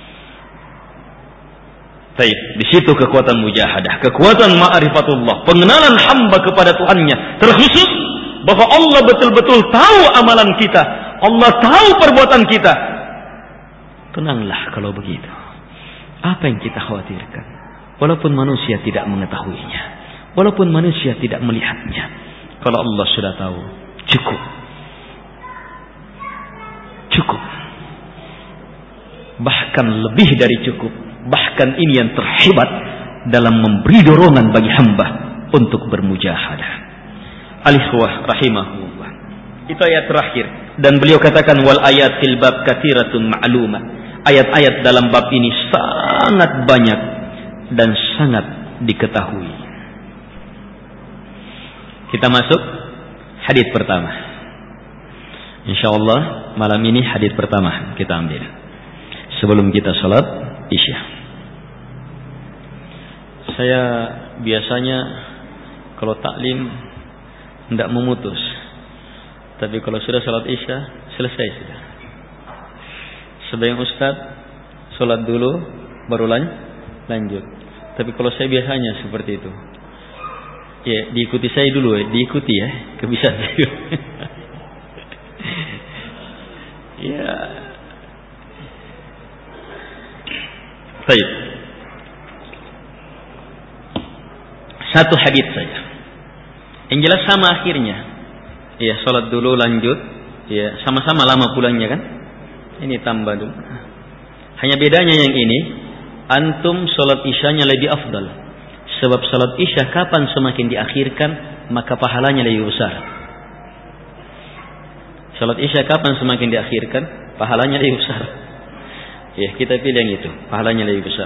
Baik, di situ kekuatan mujahadah, kekuatan ma'rifatullah, pengenalan hamba kepada Tuhannya, terkhusus bahwa Allah betul-betul tahu amalan kita, Allah tahu perbuatan kita. Tenanglah kalau begitu. Apa yang kita khawatirkan? Walaupun manusia tidak mengetahuinya, walaupun manusia tidak melihatnya, kalau Allah sudah tahu, cukup. Bahkan lebih dari cukup. Bahkan ini yang terhebat dalam memberi dorongan bagi hamba untuk bermujahadah. Al-ikhwah rahimahullah. Itu ayat terakhir. Dan beliau katakan wal ayat fil bab katsiratun ma'lumah. Ayat-ayat dalam bab ini sangat banyak dan sangat diketahui. Kita masuk hadits pertama. Insyaallah malam ini hadits pertama kita ambil sebelum kita salat Isya. Saya biasanya kalau taklim tidak memutus, tapi kalau sudah salat Isya selesai sudah. Sebagian ustaz salat dulu baru lanjut. Tapi kalau saya biasanya seperti itu. Ya, diikuti saya dulu ya, diikuti ya, kebiasaan saya. Ya. Baik. Satu hadits saja. Yang jelas sama akhirnya. Ya, salat dulu lanjut. Ya, sama-sama lama pulangnya kan? Ini tambah dulu. Hanya bedanya yang ini, antum salat isyanya lebih afdal. Sebab salat isya kapan semakin diakhirkan, maka pahalanya lebih besar. Salat isya kapan semakin diakhirkan, pahalanya lebih besar. Ya, kita pilih yang itu, pahalanya lebih besar.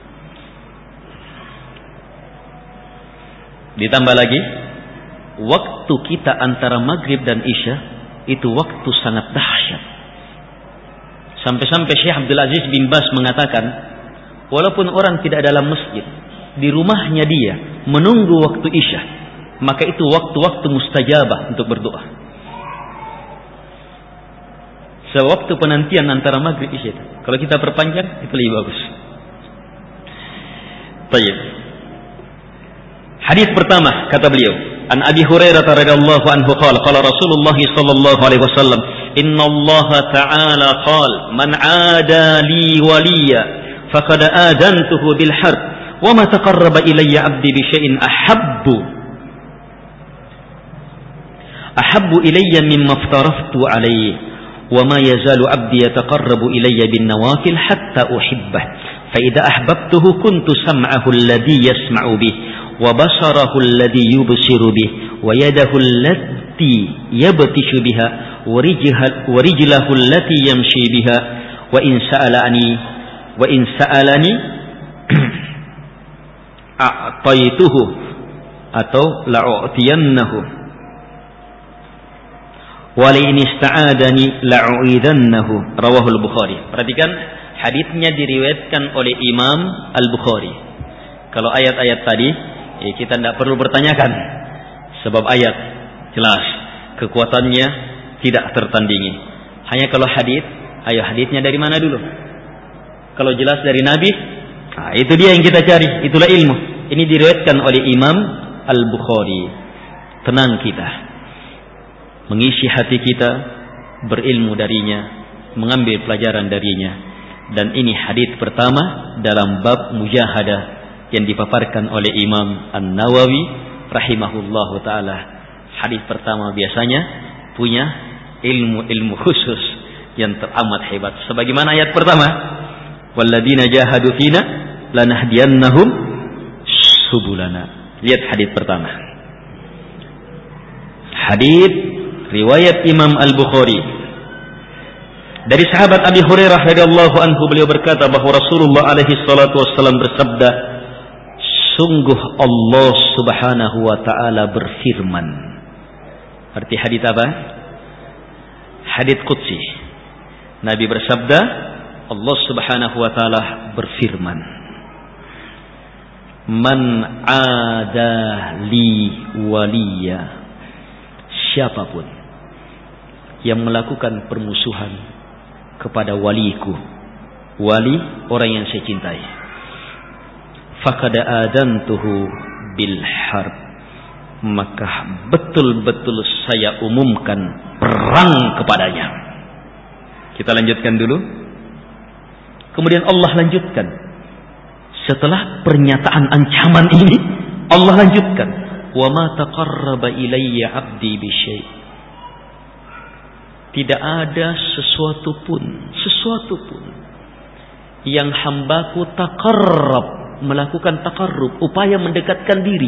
Ditambah lagi, waktu kita antara maghrib dan isya itu waktu sangat dahsyat. Sampai-sampai Syekh Abdul Aziz bin Baz mengatakan, walaupun orang tidak dalam masjid, di rumahnya dia menunggu waktu isya, maka itu waktu-waktu mustajabah untuk berdoa. Sewaktu penantian antara maghrib isya itu, kalau kita perpanjang itu lebih bagus. Baik. Hadis pertama kata beliau, an Abi Hurairah radhiyallahu anhu qala qala Rasulullah sallallahu alaihi wasallam, inna Allah ta'ala qala man 'ada li waliya faqad adantuhu bil harb wa ma taqarraba ilayya 'abdi bi syai'in ahabbu ilayya mimma aftaraftu alayhi wa ma yazalu 'abdi yataqarrabu ilayya bin nawafil hatta uhibbah fa idza ahbabtuhu kuntu sam'ahu alladhi yasma'u bih wa basarahu alladhi yubsiru bih wa yadahu allati yabtishu biha wa rijlahu allati yamshi biha wa in sa'alani a'taituhu atau la'u'tiyannahu wa la in ista'adani la'u'idannahu rawahul Bukhari. Perhatikan, hadisnya diriwayatkan oleh Imam Al-Bukhari. Kalau ayat-ayat tadi kita tidak perlu bertanyakan, sebab ayat jelas kekuatannya tidak tertandingi. Hanya kalau hadis, ayo hadisnya dari mana dulu? Kalau jelas dari Nabi, nah itu dia yang kita cari, itulah ilmu. Ini diriwayatkan oleh Imam Al-Bukhari. Tenang kita, mengisi hati kita berilmu darinya, mengambil pelajaran darinya. Dan ini hadis pertama dalam bab mujahadah yang dipaparkan oleh Imam An-Nawawi rahimahullahu ta'ala. Hadis pertama biasanya punya ilmu-ilmu khusus yang teramat hebat. Sebagaimana ayat pertama, walladzina jahadu fina lanahdiyannahum subulana. Lihat hadis pertama. Hadis riwayat Imam Al-Bukhari. Dari sahabat Abi Hurairah radhiyallahu anhu, beliau berkata bahwa Rasulullah alaihi salatu wassalam bersabda, sungguh Allah subhanahu wa ta'ala berfirman. Arti hadits apa? Hadits qudsi. Nabi bersabda, Allah subhanahu wa ta'ala berfirman, man ada li waliya, siapapun yang melakukan permusuhan kepada waliku, wali orang yang saya cintai, faqad adantuhu bil harb, maka betul-betul saya umumkan perang kepadanya. Kita lanjutkan dulu. Kemudian Allah lanjutkan. Setelah pernyataan ancaman ini, Allah lanjutkan, wa ma taqarraba ilayya 'abdi bi syai'. Tidak ada sesuatu pun yang hambaku taqarrab, melakukan taqarrub, upaya mendekatkan diri.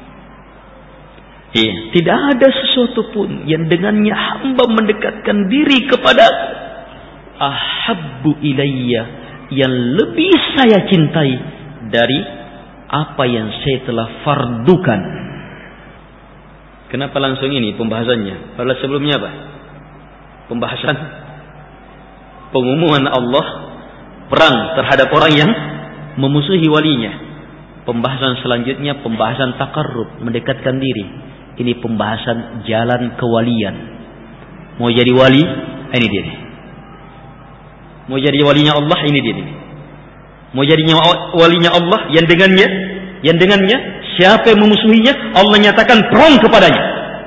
Tidak ada sesuatu pun yang dengannya hamba mendekatkan diri kepada ahabbu ilayya, yang lebih saya cintai dari apa yang saya telah fardukan. Kenapa langsung ini pembahasannya? Padahal sebelumnya apa? Pembahasan pengumuman Allah perang terhadap orang yang memusuhi walinya. Pembahasan selanjutnya pembahasan takarrub, mendekatkan diri. Ini pembahasan jalan kewalian. Mau jadi wali, ini dia. Mau jadi walinya Allah, ini dia. Mau jadinya walinya Allah yang dengannya siapa yang memusuhinya, Allah nyatakan perang kepadanya.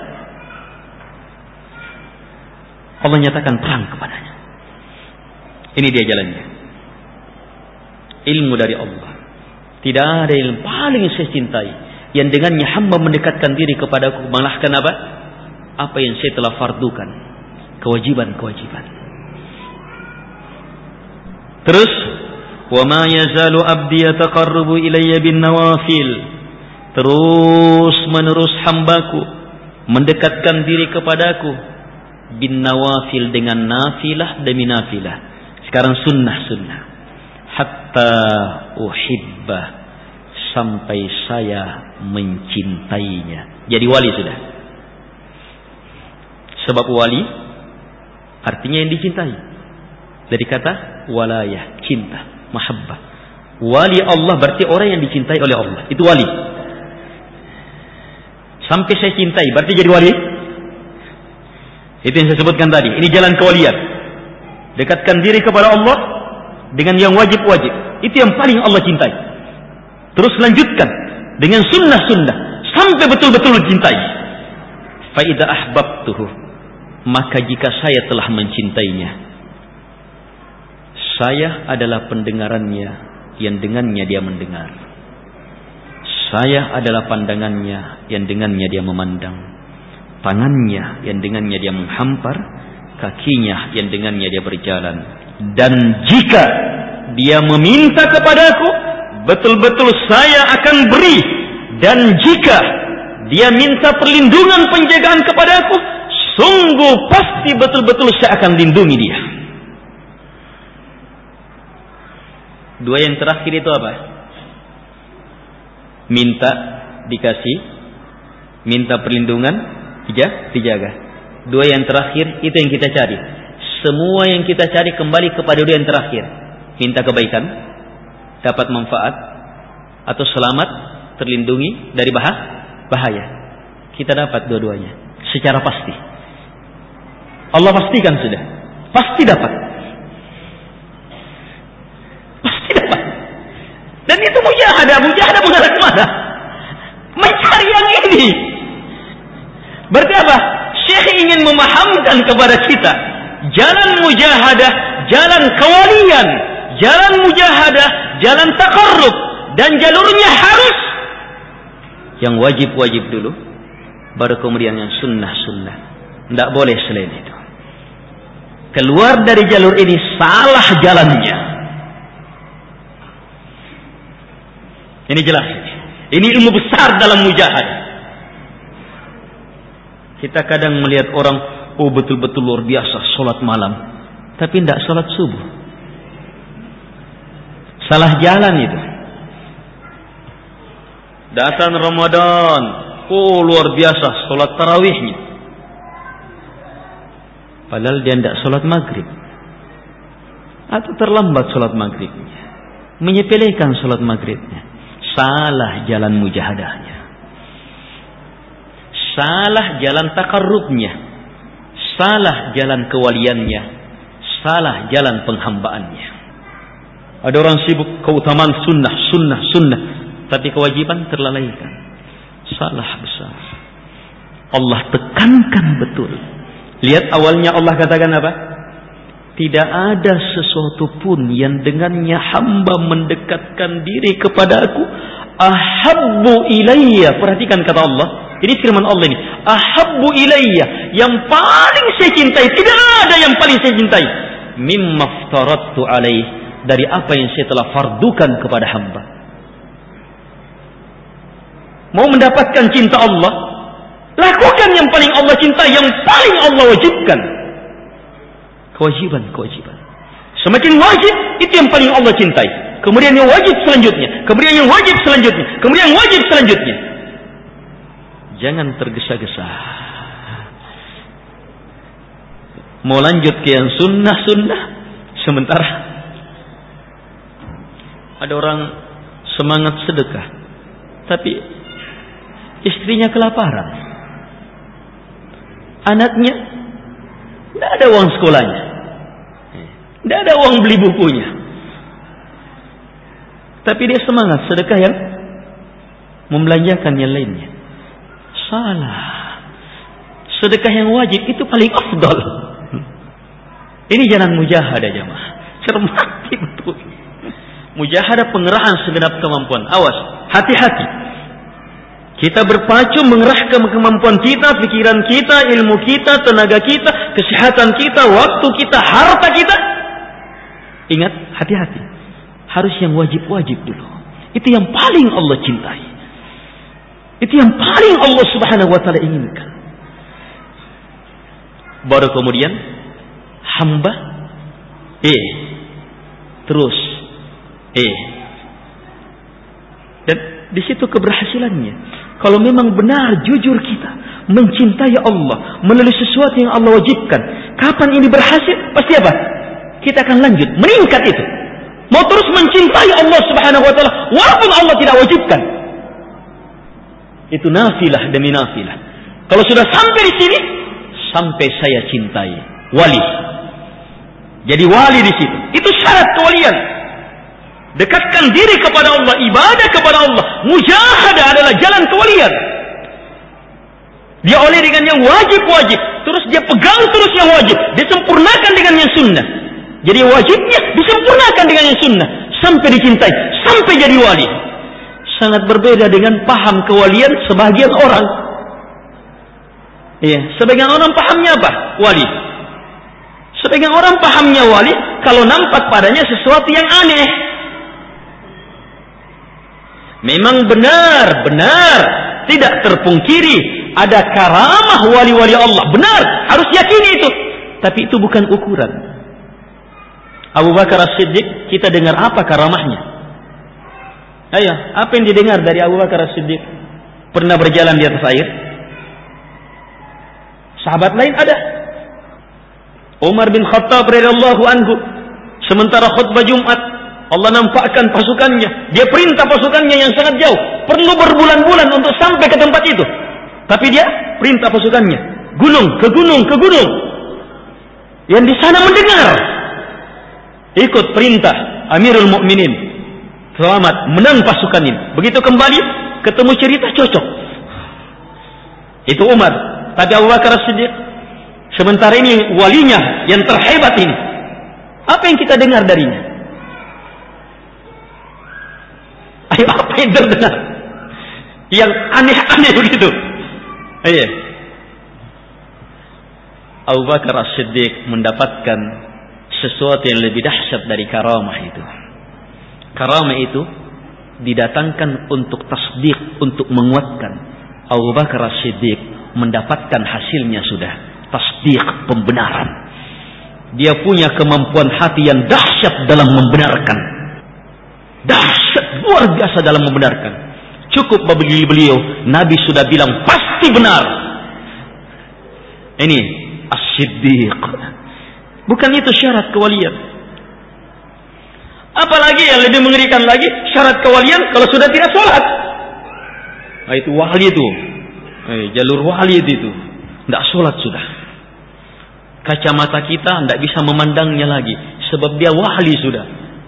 Allah nyatakan perang kepadanya. Ini dia jalannya. Ilmu dari Allah. Tidak ada yang paling saya cintai yang dengannya hamba mendekatkan diri kepadaku, mengalahkan apa? Apa yang saya telah fardukan, kewajiban-kewajiban. Terus, wa ma yazalu abdi yataqarrabu ilayya bin nawafil. Terus menerus hambaku mendekatkan diri kepadaku bin nawafil, dengan nafilah demi nafilah. Sekarang sunnah-sunnah. Hatta uhibbah, sampai saya mencintainya. Jadi wali sudah. Sebab wali artinya yang dicintai. Dari kata walayah, cinta, mahabbah. Wali Allah berarti orang yang dicintai oleh Allah. Itu wali. Sampai saya cintai berarti jadi wali. Itu yang saya sebutkan tadi. Ini jalan kewalian. Dekatkan diri kepada Allah dengan yang wajib-wajib. Itu yang paling Allah cintai. Terus lanjutkan dengan sunnah-sunnah sampai betul-betul cintai. Fa idza ahbabtuhu, maka jika saya telah mencintainya, saya adalah pendengarannya yang dengannya dia mendengar. Saya adalah pandangannya yang dengannya dia memandang. Tangannya yang dengannya dia menghampar. Kakinya yang dengannya dia berjalan. Dan jika dia meminta kepadaku, betul-betul saya akan beri. Dan jika dia minta perlindungan, penjagaan kepadaku, sungguh pasti betul-betul saya akan lindungi dia. Dua yang terakhir itu apa? Minta, dikasih. Minta perlindungan, dijaga. Dua yang terakhir itu yang kita cari. Semua yang kita cari kembali kepada dua yang terakhir. Minta kebaikan, dapat manfaat, atau selamat, terlindungi dari bahaya. Kita dapat dua-duanya secara pasti. Allah pastikan sudah. Pasti dapat. Pasti dapat. Dan itu mujahadah mengarah kemana? Mencari yang ini. Berarti apa? Syekh ingin memahamkan kepada kita jalan mujahadah, jalan kewalian, jalan mujahadah, jalan taqarrub, dan jalurnya harus yang wajib-wajib dulu, baru kemudian yang sunnah-sunnah. Tidak boleh selain itu. Keluar dari jalur ini salah jalannya. Ini jelas. Ini ilmu besar dalam mujahadah. Kita kadang melihat orang, oh betul-betul luar biasa sholat malam, tapi tidak sholat subuh. Salah jalan itu. Datang Ramadan, oh luar biasa sholat tarawihnya, padahal dia tidak sholat maghrib, atau terlambat sholat maghribnya, menyepelekan sholat maghribnya. Salah jalan mujahadahnya, salah jalan takarrubnya, salah jalan kewaliannya, salah jalan penghambaannya. Ada orang sibuk keutamaan sunnah, tapi kewajiban terlalaikan. Salah besar. Allah tekankan betul. Lihat awalnya Allah katakan apa? Tidak ada sesuatu pun yang dengannya hamba mendekatkan diri kepada aku ahabbu ilayya. Perhatikan kata Allah. Ini firman Allah ini. Ahabbu ilayya, yang paling saya cintai. Tidak ada yang paling saya cintai. Mimma aftaradtu alaih, dari apa yang saya telah fardukan kepada hamba. Mau mendapatkan cinta Allah, lakukan yang paling Allah cintai, yang paling Allah wajibkan. Kewajiban. Semakin wajib, itu yang paling Allah cintai. Kemudian yang wajib selanjutnya. Kemudian yang wajib selanjutnya. Kemudian yang wajib selanjutnya. Jangan tergesa-gesa. Mau lanjut ke yang sunnah. Sementara ada orang semangat sedekah, tapi istrinya kelaparan. Anaknya tidak ada uang sekolahnya, tidak ada uang beli bukunya, tapi dia semangat sedekah yang membelanjakan yang lainnya. Salah. Sedekah yang wajib itu paling afdal. Ini jalan mujahadah jamaah. Cermati betul. Mujahadah pengerahan segenap kemampuan. Awas, hati-hati. Kita berpacu mengerahkan kemampuan kita, pikiran kita, ilmu kita, tenaga kita, kesehatan kita, waktu kita, harta kita. Ingat, hati-hati. Harus yang wajib-wajib dulu. Itu yang paling Allah cintai. Itu yang paling Allah Subhanahu wa ta'ala inginkan. Baru kemudian hamba terus dan di situ keberhasilannya. Kalau memang benar jujur kita mencintai Allah melalui sesuatu yang Allah wajibkan, kapan ini berhasil? Pasti apa? Kita akan lanjut meningkat itu. Mau terus mencintai Allah Subhanahu wa ta'ala walaupun Allah tidak wajibkan. Itu nafilah demi nafilah. Kalau sudah sampai di sini, sampai saya cintai wali. Jadi wali di situ. Itu syarat kewalian. Dekatkan diri kepada Allah, ibadah kepada Allah, mujahadah adalah jalan kewalian. Dia oleh dengan yang wajib-wajib, terus dia pegang terus yang wajib, disempurnakan dengan yang sunnah. Jadi wajibnya disempurnakan dengan yang sunnah sampai dicintai, sampai jadi wali. Sangat berbeda dengan paham kewalian sebagian orang. Iya, sebagian orang pahamnya apa? Wali. Sebagian orang pahamnya wali kalau nampak padanya sesuatu yang aneh. Memang benar tidak terpungkiri ada karamah wali-wali Allah. Benar, harus yakini itu. Tapi itu bukan ukuran. Abu Bakar As-Siddiq, kita dengar apa karamahnya? Ayo, apa yang didengar dari Abu Bakar As-Siddiq? Pernah berjalan di atas air? Sahabat lain ada. Umar bin Khattab radhiyallahu anhu, sementara khutbah Jumat, Allah nampakkan pasukannya. Dia perintah pasukannya yang sangat jauh. Perlu berbulan-bulan untuk sampai ke tempat itu. Tapi dia perintah pasukannya. Gunung, ke gunung, ke gunung. Yang di sana mendengar. Ikut perintah Amirul Mukminin. Selamat, menang pasukan ini. Begitu kembali, ketemu cerita cocok. Itu Umar. Tapi Abu Bakar As-Siddiq, sementara ini walinya yang terhebat ini. Apa yang kita dengar darinya? Ayo, apa yang terdengar? Yang aneh-aneh begitu. Ayo. Abu Bakar As-Siddiq mendapatkan sesuatu yang lebih dahsyat dari karamah itu. Karamah itu didatangkan untuk tasdik, untuk menguatkan. Abu Bakar As-Siddiq mendapatkan hasilnya sudah. Tasdik, pembenaran. Dia punya kemampuan hati yang dahsyat dalam membenarkan. Dahsyat, luar biasa dalam membenarkan. Cukup bagi beliau, Nabi sudah bilang pasti benar. Ini As-Siddiq. Bukan itu syarat kewalian. Apalagi yang lebih mengerikan lagi, syarat kewalian kalau sudah tidak sholat. Nah, itu wali itu. Jalur wali itu. Tidak sholat sudah. Kacamata kita tidak bisa memandangnya lagi. Sebab dia wali sudah.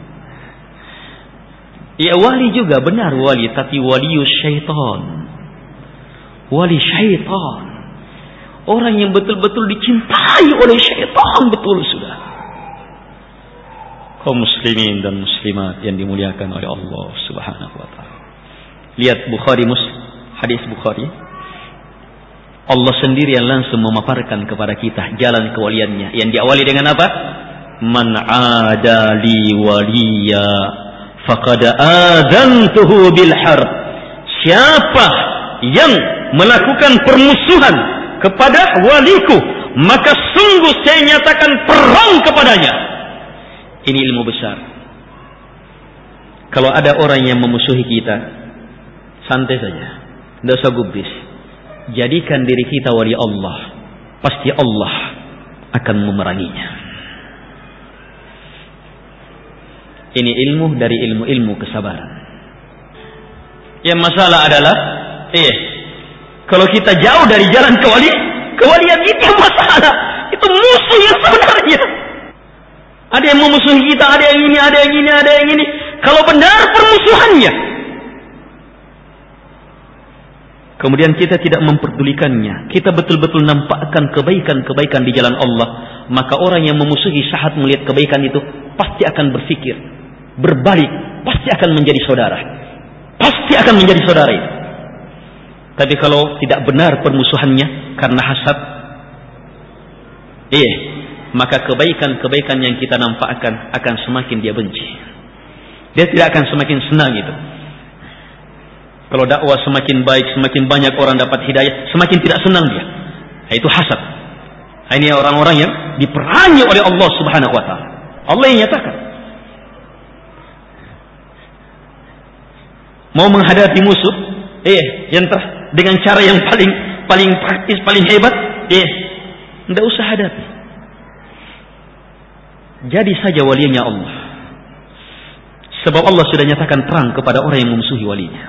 Ya wali juga benar wali. Tapi walius syaitan. Wali syaitan. Orang yang betul-betul dicintai oleh syaitan. Betul sudah. Kaum muslimin dan muslimat yang dimuliakan oleh Allah Subhanahu wa ta'ala. Lihat Bukhari Muslim. Hadis Bukhari. Allah sendiri yang langsung memaparkan kepada kita jalan kewaliannya. Yang diawali dengan apa? Man adali waliya faqad adantuhu bil harb. Siapa yang melakukan permusuhan kepada waliku, maka sungguh saya nyatakan perang kepadanya. Ini ilmu besar. Kalau ada orang yang memusuhi kita, santai saja, tidak usah gubris. Jadikan diri kita wali Allah, pasti Allah akan memeranginya. Ini ilmu dari ilmu-ilmu kesabaran. Yang masalah adalah kalau kita jauh dari jalan kewalian itu yang masalah. Itu musuh yang sebenarnya. Ada yang memusuhi kita, ada yang ini, ada yang ini, ada yang ini. Kalau benar permusuhannya, kemudian kita tidak memperdulikannya, kita betul-betul nampakkan kebaikan-kebaikan di jalan Allah, maka orang yang memusuhi saat melihat kebaikan itu pasti akan berpikir, berbalik, pasti akan menjadi saudara. Pasti akan menjadi saudara itu. Tapi kalau tidak benar permusuhannya karena hasad, maka kebaikan-kebaikan yang kita nampakkan akan semakin dia benci. Dia tidak akan semakin senang itu. Kalau dakwah semakin baik, semakin banyak orang dapat hidayah, semakin tidak senang dia. Itu hasad. Ini orang-orang yang diperangi oleh Allah Subhanahu wa taala. Allah yang nyatakan. Mau menghadapi musuh, dengan cara yang paling praktis, paling hebat, tidak usah hadapi. Jadi saja walinya Allah. Sebab Allah sudah nyatakan terang kepada orang yang memusuhi walinya.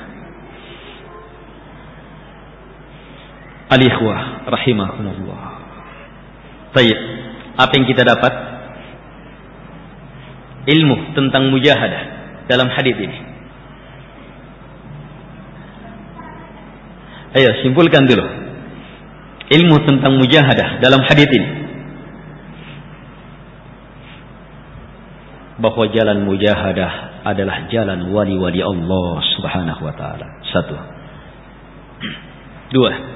Al-ikhwah rahimahumullah. Baik, apa yang kita dapat? Ilmu tentang mujahadah dalam hadis ini. Ayo simpulkan dulu. Ilmu tentang mujahadah dalam hadis ini. Bahwa jalan mujahadah adalah jalan wali-wali Allah Subhanahu wa taala. 1. 2.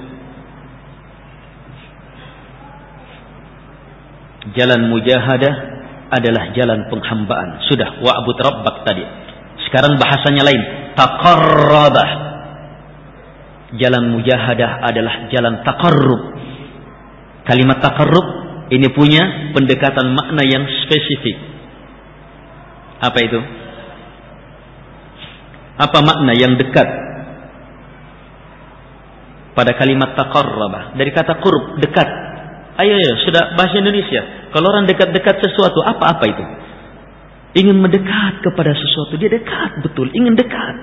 Jalan mujahadah adalah jalan penghambaan. Sudah, wa'bud rabbak tadi. Sekarang bahasanya lain. Taqarrabah. Jalan mujahadah adalah jalan taqarrub. Kalimat taqarrub ini punya pendekatan makna yang spesifik. Apa itu? Apa makna yang dekat pada kalimat taqarrabah? Dari kata qurb, dekat. Ayo, sudah bahasa Indonesia. Kalau orang dekat-dekat sesuatu, apa itu? Ingin mendekat kepada sesuatu, dia dekat, betul. Ingin dekat.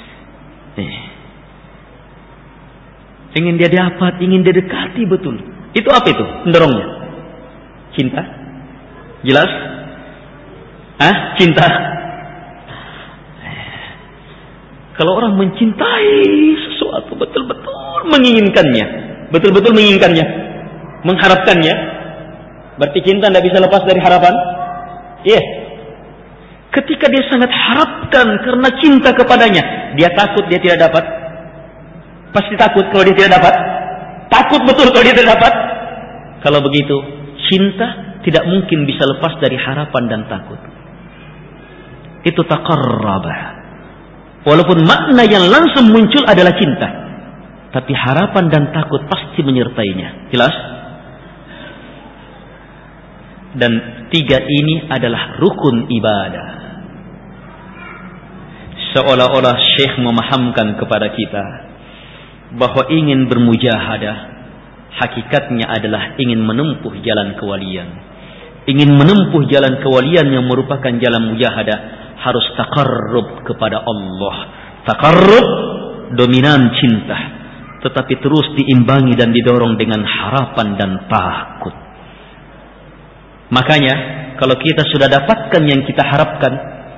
Ingin dia dapat, ingin dia dekati, betul. Itu apa itu? Mendorongnya. Cinta? Jelas? Cinta? Kalau orang mencintai sesuatu, betul-betul menginginkannya. Betul-betul menginginkannya. Mengharapkannya, berarti cinta tidak bisa lepas dari harapan. Ketika dia sangat harapkan karena cinta kepadanya, dia takut dia tidak dapat. Pasti takut kalau dia tidak dapat. Takut betul kalau dia tidak dapat. Kalau begitu, cinta tidak mungkin bisa lepas dari harapan dan takut. Itu taqarrabah. Walaupun makna yang langsung muncul adalah cinta, tapi harapan dan takut pasti menyertainya. Jelas? Dan 3 ini adalah rukun ibadah. Seolah-olah Syekh memahamkan kepada kita bahwa ingin bermujahadah hakikatnya adalah ingin menempuh jalan kewalian. Ingin menempuh jalan kewalian yang merupakan jalan mujahadah harus taqarrub kepada Allah. Taqarrub dominan cinta, tetapi terus diimbangi dan didorong dengan harapan dan takut. Makanya kalau kita sudah dapatkan yang kita harapkan,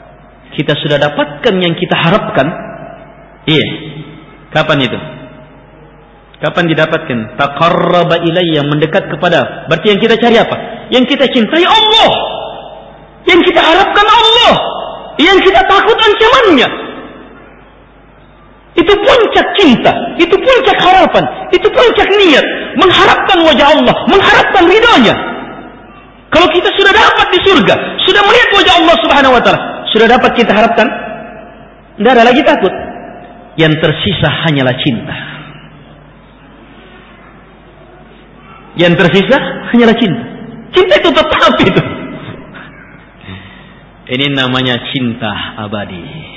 kapan itu? Kapan didapatkan? Taqarraba ilayya, mendekat kepada. Berarti yang kita cari apa? Yang kita cintai Allah, yang kita harapkan Allah, yang kita takut ancamannya. Itu puncak cinta, itu puncak harapan, itu puncak niat, mengharapkan wajah Allah, mengharapkan ridhanya. Kalau kita sudah dapat di surga, sudah melihat wajah Allah Subhanahu wa taala, sudah dapat kita harapkan, tidak ada lagi takut. Yang tersisa hanyalah cinta. Yang tersisa hanyalah cinta. Cinta itu tetap itu. Ini namanya cinta abadi.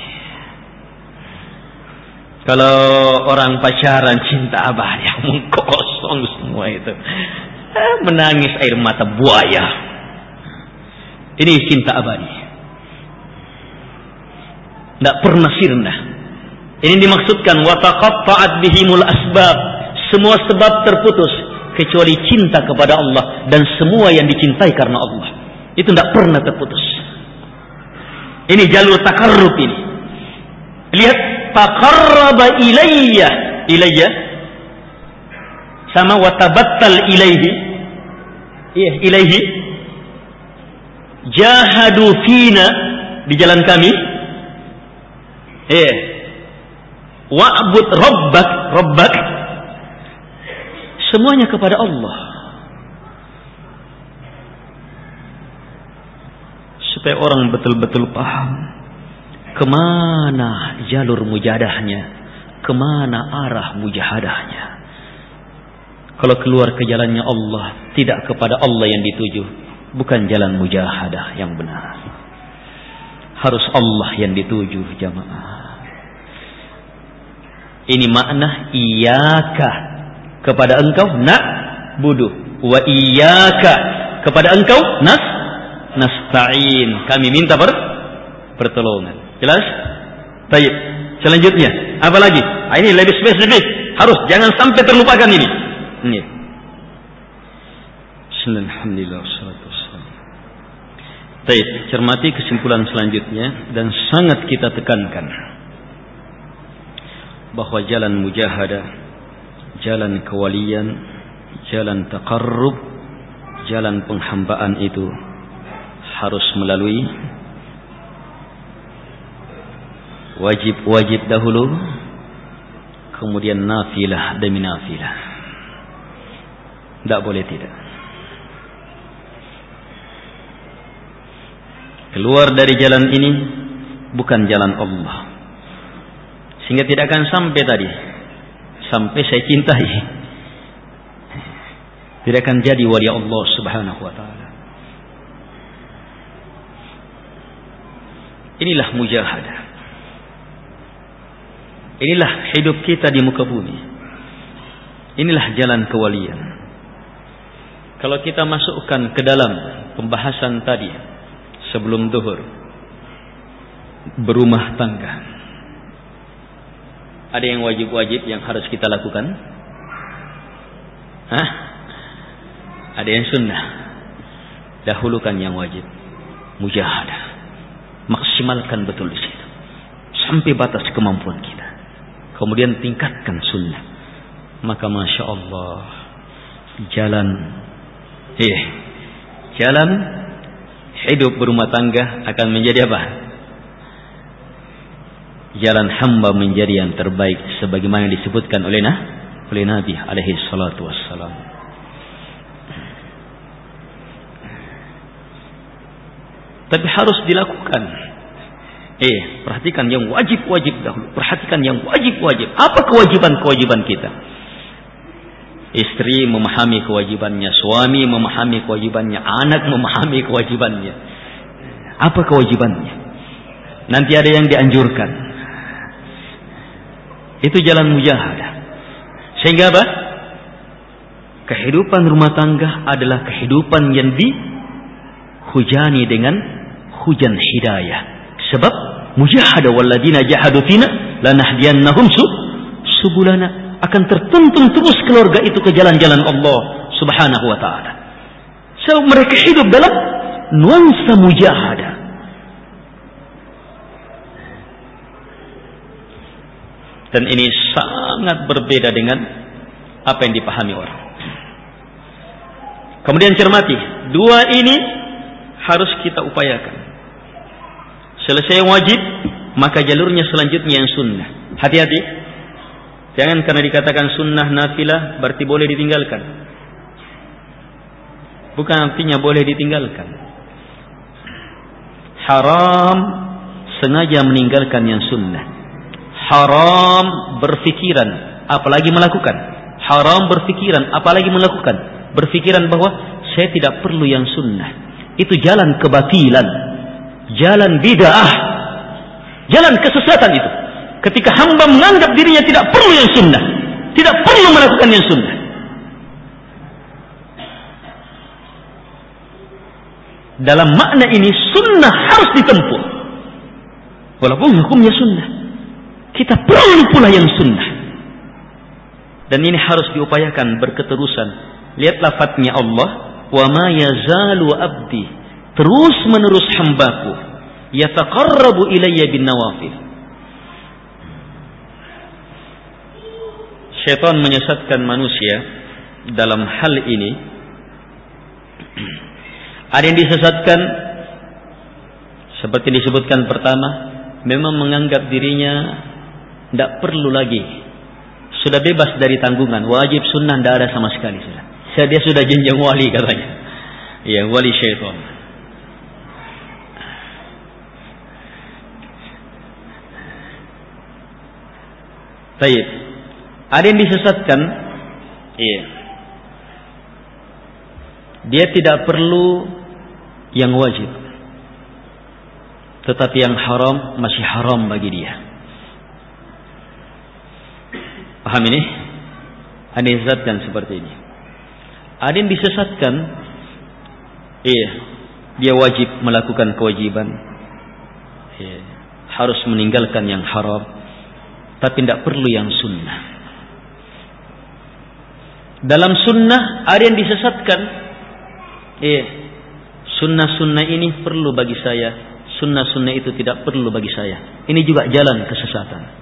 Kalau orang pacaran cinta abadi, kosong semua itu. Menangis air mata buaya. Ini cinta abadi. Tidak pernah sirna. Ini dimaksudkan wa taqatta'at bihimul asbab. Semua sebab terputus kecuali cinta kepada Allah dan semua yang dicintai karena Allah. Itu tidak pernah terputus. Ini jalur takarrub ini. Lihat, taqarraba ilayya sama wa tabattal ilaihi. Ilaihi. Jahadu fina, di jalan kami. Wa'bud rabbak Semuanya kepada Allah. Supaya orang betul-betul paham kemana jalur mujahadahnya, kemana arah mujahadahnya. Kalau keluar ke jalannya Allah, tidak kepada Allah yang dituju, bukan jalan mujahadah yang benar. Harus Allah yang dituju, jamaah. Ini makna iyyaka, kepada engkau na'budu, wa iyyaka, kepada engkau nasta'in, kami minta pertolongan. Jelas? Baik. Selanjutnya, apa lagi? Ini lebih spesifik. Harus, jangan sampai terlupakan ini. Ini. Alhamdulillah wassalatu wassalam. Baik, cermati kesimpulan selanjutnya dan sangat kita tekankan bahwa jalan mujahadah, jalan kewalian, jalan taqarrub, jalan penghambaan itu harus melalui wajib-wajib dahulu, kemudian nafilah demi nafilah. Tidak boleh tidak. Keluar dari jalan ini bukan jalan Allah, sehingga tidak akan sampai tadi, sampai saya cintai, tidak akan jadi wali Allah subhanahu wa ta'ala. Inilah mujahadah. Inilah hidup kita di muka bumi. Inilah jalan kewalian. Kalau kita masukkan ke dalam pembahasan tadi sebelum zuhur, berumah tangga, ada yang wajib-wajib yang harus kita lakukan? Ada yang sunnah. Dahulukan yang wajib, mujahadah. Maksimalkan betul di situ sampai batas kemampuan kita. Kemudian tingkatkan sunnah. Maka masya Allah, jalan hidup berumah tangga akan menjadi apa? Jalan hamba menjadi yang terbaik, sebagaimana disebutkan oleh Nabi alaihi salatu wassalam. Tapi harus dilakukan. Perhatikan yang wajib-wajib dahulu. Perhatikan yang wajib-wajib. Apa kewajiban-kewajiban kita? Istri memahami kewajibannya, suami memahami kewajibannya, anak memahami kewajibannya. Apa kewajibannya? Nanti ada yang dianjurkan. Itu jalan mujahadah. Sehingga apa? Kehidupan rumah tangga adalah kehidupan yang dihujani dengan hujan hidayah. Sebab mujahadah walladzina jahadu fina lanahdiyannahum subulana, akan tertuntun terus keluarga itu ke jalan-jalan Allah subhanahu wa ta'ala. So mereka hidup dalam nuansa mujahadah. Dan ini sangat berbeda dengan apa yang dipahami orang. Kemudian cermati, dua ini harus kita upayakan. Selesai yang wajib, maka jalurnya selanjutnya yang sunnah. Hati-hati, jangan karena dikatakan sunnah nafilah berarti boleh ditinggalkan. Bukan artinya boleh ditinggalkan. Haram sengaja meninggalkan yang sunnah. Haram berfikiran apalagi melakukan. Haram berfikiran apalagi melakukan. Berfikiran bahwa saya tidak perlu yang sunnah. Itu jalan kebatilan, jalan bid'ah, jalan kesesatan itu. Ketika hamba menganggap dirinya tidak perlu yang sunnah, tidak perlu melakukan yang sunnah. Dalam makna ini sunnah harus ditempuh, walaupun hukumnya sunnah. Kita perlu pula yang sunnah, dan ini harus diupayakan berketerusan. Lihat lafadznya Allah, wa ma yazalu abdi, terus menerus hambaku, yataqarrabu ilayya bin nawafil. Syaitan menyesatkan manusia dalam hal ini. Ada yang disesatkan seperti disebutkan pertama, memang menganggap dirinya tidak perlu lagi Sudah bebas dari tanggungan. Wajib sunnah tidak ada sama sekali sudah. Dia sudah jenjang wali katanya. Ya, wali syaitan. Baik. Ada yang disesatkan. Iya. Dia tidak perlu yang wajib. Tetapi yang haram masih haram bagi dia. Paham ini? Ada yang disesatkan seperti ini. Ada yang disesatkan, iya, dia wajib melakukan kewajiban, iya, harus meninggalkan yang haram, tapi tidak perlu yang sunnah. Dalam sunnah ada yang disesatkan, iya, sunnah-sunnah ini perlu bagi saya, sunnah-sunnah itu tidak perlu bagi saya. Ini juga jalan kesesatan.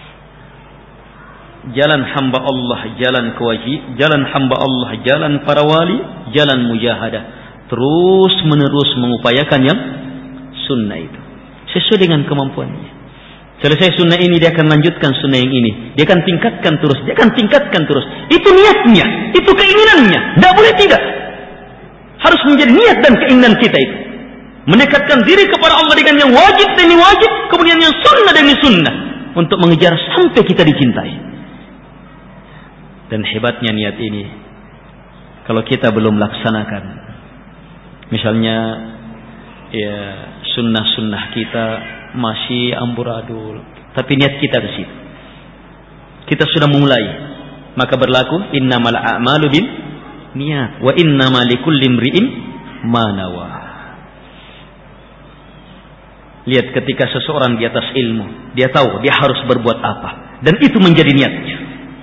Jalan hamba Allah, jalan kewajib, jalan hamba Allah, jalan para wali, jalan mujahadah. Terus menerus mengupayakan yang sunnah itu sesuai dengan kemampuannya. Selesai sunnah ini, dia akan lanjutkan sunnah yang ini. Dia akan tingkatkan terus, dia akan tingkatkan terus. Itu niatnya, itu keinginannya. Tidak boleh tidak. Harus menjadi niat dan keinginan kita itu. Mendekatkan diri kepada Allah dengan yang wajib demi wajib, kemudian yang sunnah demi sunnah, untuk mengejar sampai kita dicintai. Dan hebatnya niat ini, kalau kita belum laksanakan, misalnya ya sunnah-sunnah kita masih amburadul, tapi niat kita ke situ, kita sudah memulai, maka berlaku innamal a'malu bin niat wa innamal likulli imri'in ma nawa. Lihat ketika seseorang di atas ilmu, dia tahu dia harus berbuat apa, dan itu menjadi niatnya.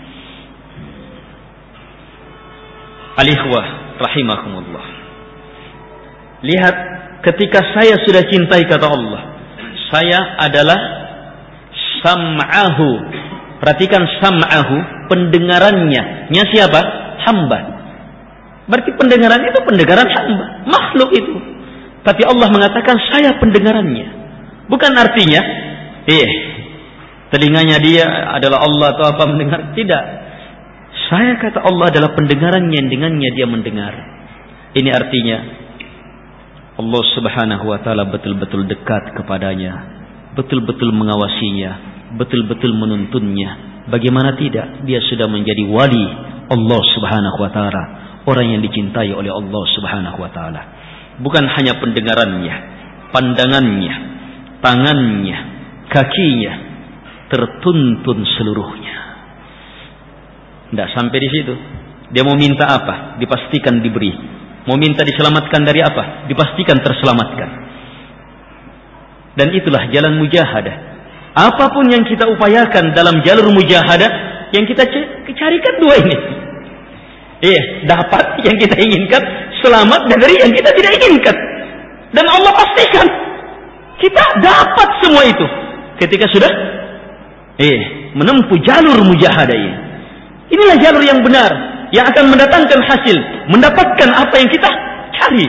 Al-ikhwah rahimakumullah. Lihat ketika saya sudah cintai kata Allah, saya adalah sam'ahu. Perhatikan sam'ahu, pendengarannya. Nya siapa? Hamba. Berarti pendengaran itu pendengaran hamba, makhluk itu. Tapi Allah mengatakan saya pendengarannya. Bukan artinya telinganya dia adalah Allah atau apa mendengar. Tidak. Saya kata Allah adalah pendengarannya yang dengannya dia mendengar. Ini artinya Allah subhanahu wa ta'ala betul-betul dekat kepadanya, betul-betul mengawasinya, betul-betul menuntunnya. Bagaimana tidak, dia sudah menjadi wali Allah subhanahu wa ta'ala, orang yang dicintai oleh Allah subhanahu wa ta'ala. Bukan hanya pendengarannya, pandangannya, tangannya, kakinya tertuntun seluruhnya. Tidak sampai di situ. Dia mau minta apa? Dipastikan diberi. Mau minta diselamatkan dari apa? Dipastikan terselamatkan. Dan itulah jalan mujahadah. Apapun yang kita upayakan dalam jalur mujahadah, yang kita carikan dua ini. Dapat yang kita inginkan, selamat dari yang kita tidak inginkan. Dan Allah pastikan kita dapat semua itu ketika sudah menempuh jalur mujahadah ini. Inilah jalur yang benar, yang akan mendatangkan hasil, mendapatkan apa yang kita cari.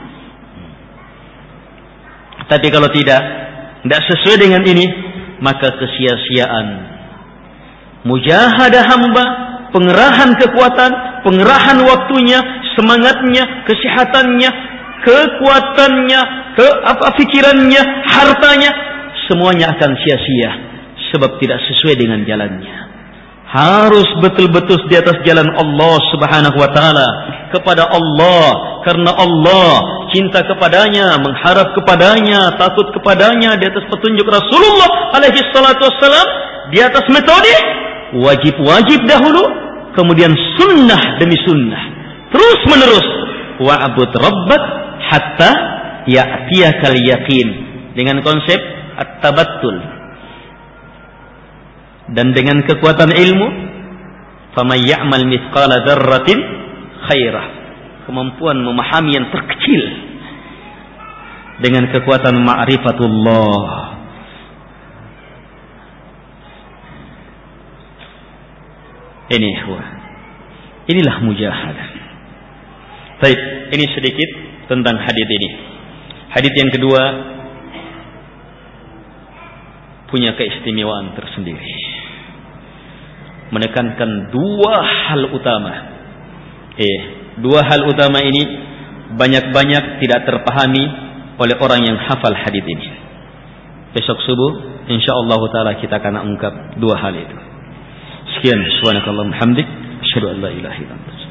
Tapi kalau tidak sesuai dengan ini, maka kesia-siaan mujahadah hamba, pengerahan kekuatan, pengerahan waktunya, semangatnya, kesehatannya, kekuatannya, pikirannya, hartanya, semuanya akan sia-sia sebab tidak sesuai dengan jalannya. Harus betul-betul di atas jalan Allah subhanahu wa ta'ala, kepada Allah, karena Allah cinta kepadanya, mengharap kepadanya, takut kepadanya, di atas petunjuk Rasulullah alaihi salatu wassalam, di atas metode wajib-wajib dahulu, kemudian sunnah demi sunnah, terus menerus. Wa'bud rabbak hatta ya'tiyakal yaqin, dengan konsep at-tabattul. Dan dengan kekuatan ilmu, faman ya'mal mithqala dzarratin khairah, kemampuan memahami yang terkecil, dengan kekuatan ma'rifatullah. Inilah mujahadah. Baik, ini sedikit tentang hadits ini. Hadits yang kedua punya keistimewaan tersendiri. menekankan dua hal utama. Dua hal utama ini banyak-banyak tidak terpahami oleh orang yang hafal hadis ini. Besok subuh insyaallah taala kita akan ungkap dua hal itu. Sekian, subhanakallahumma hamdik, asyhadu an la ilaha illa anta.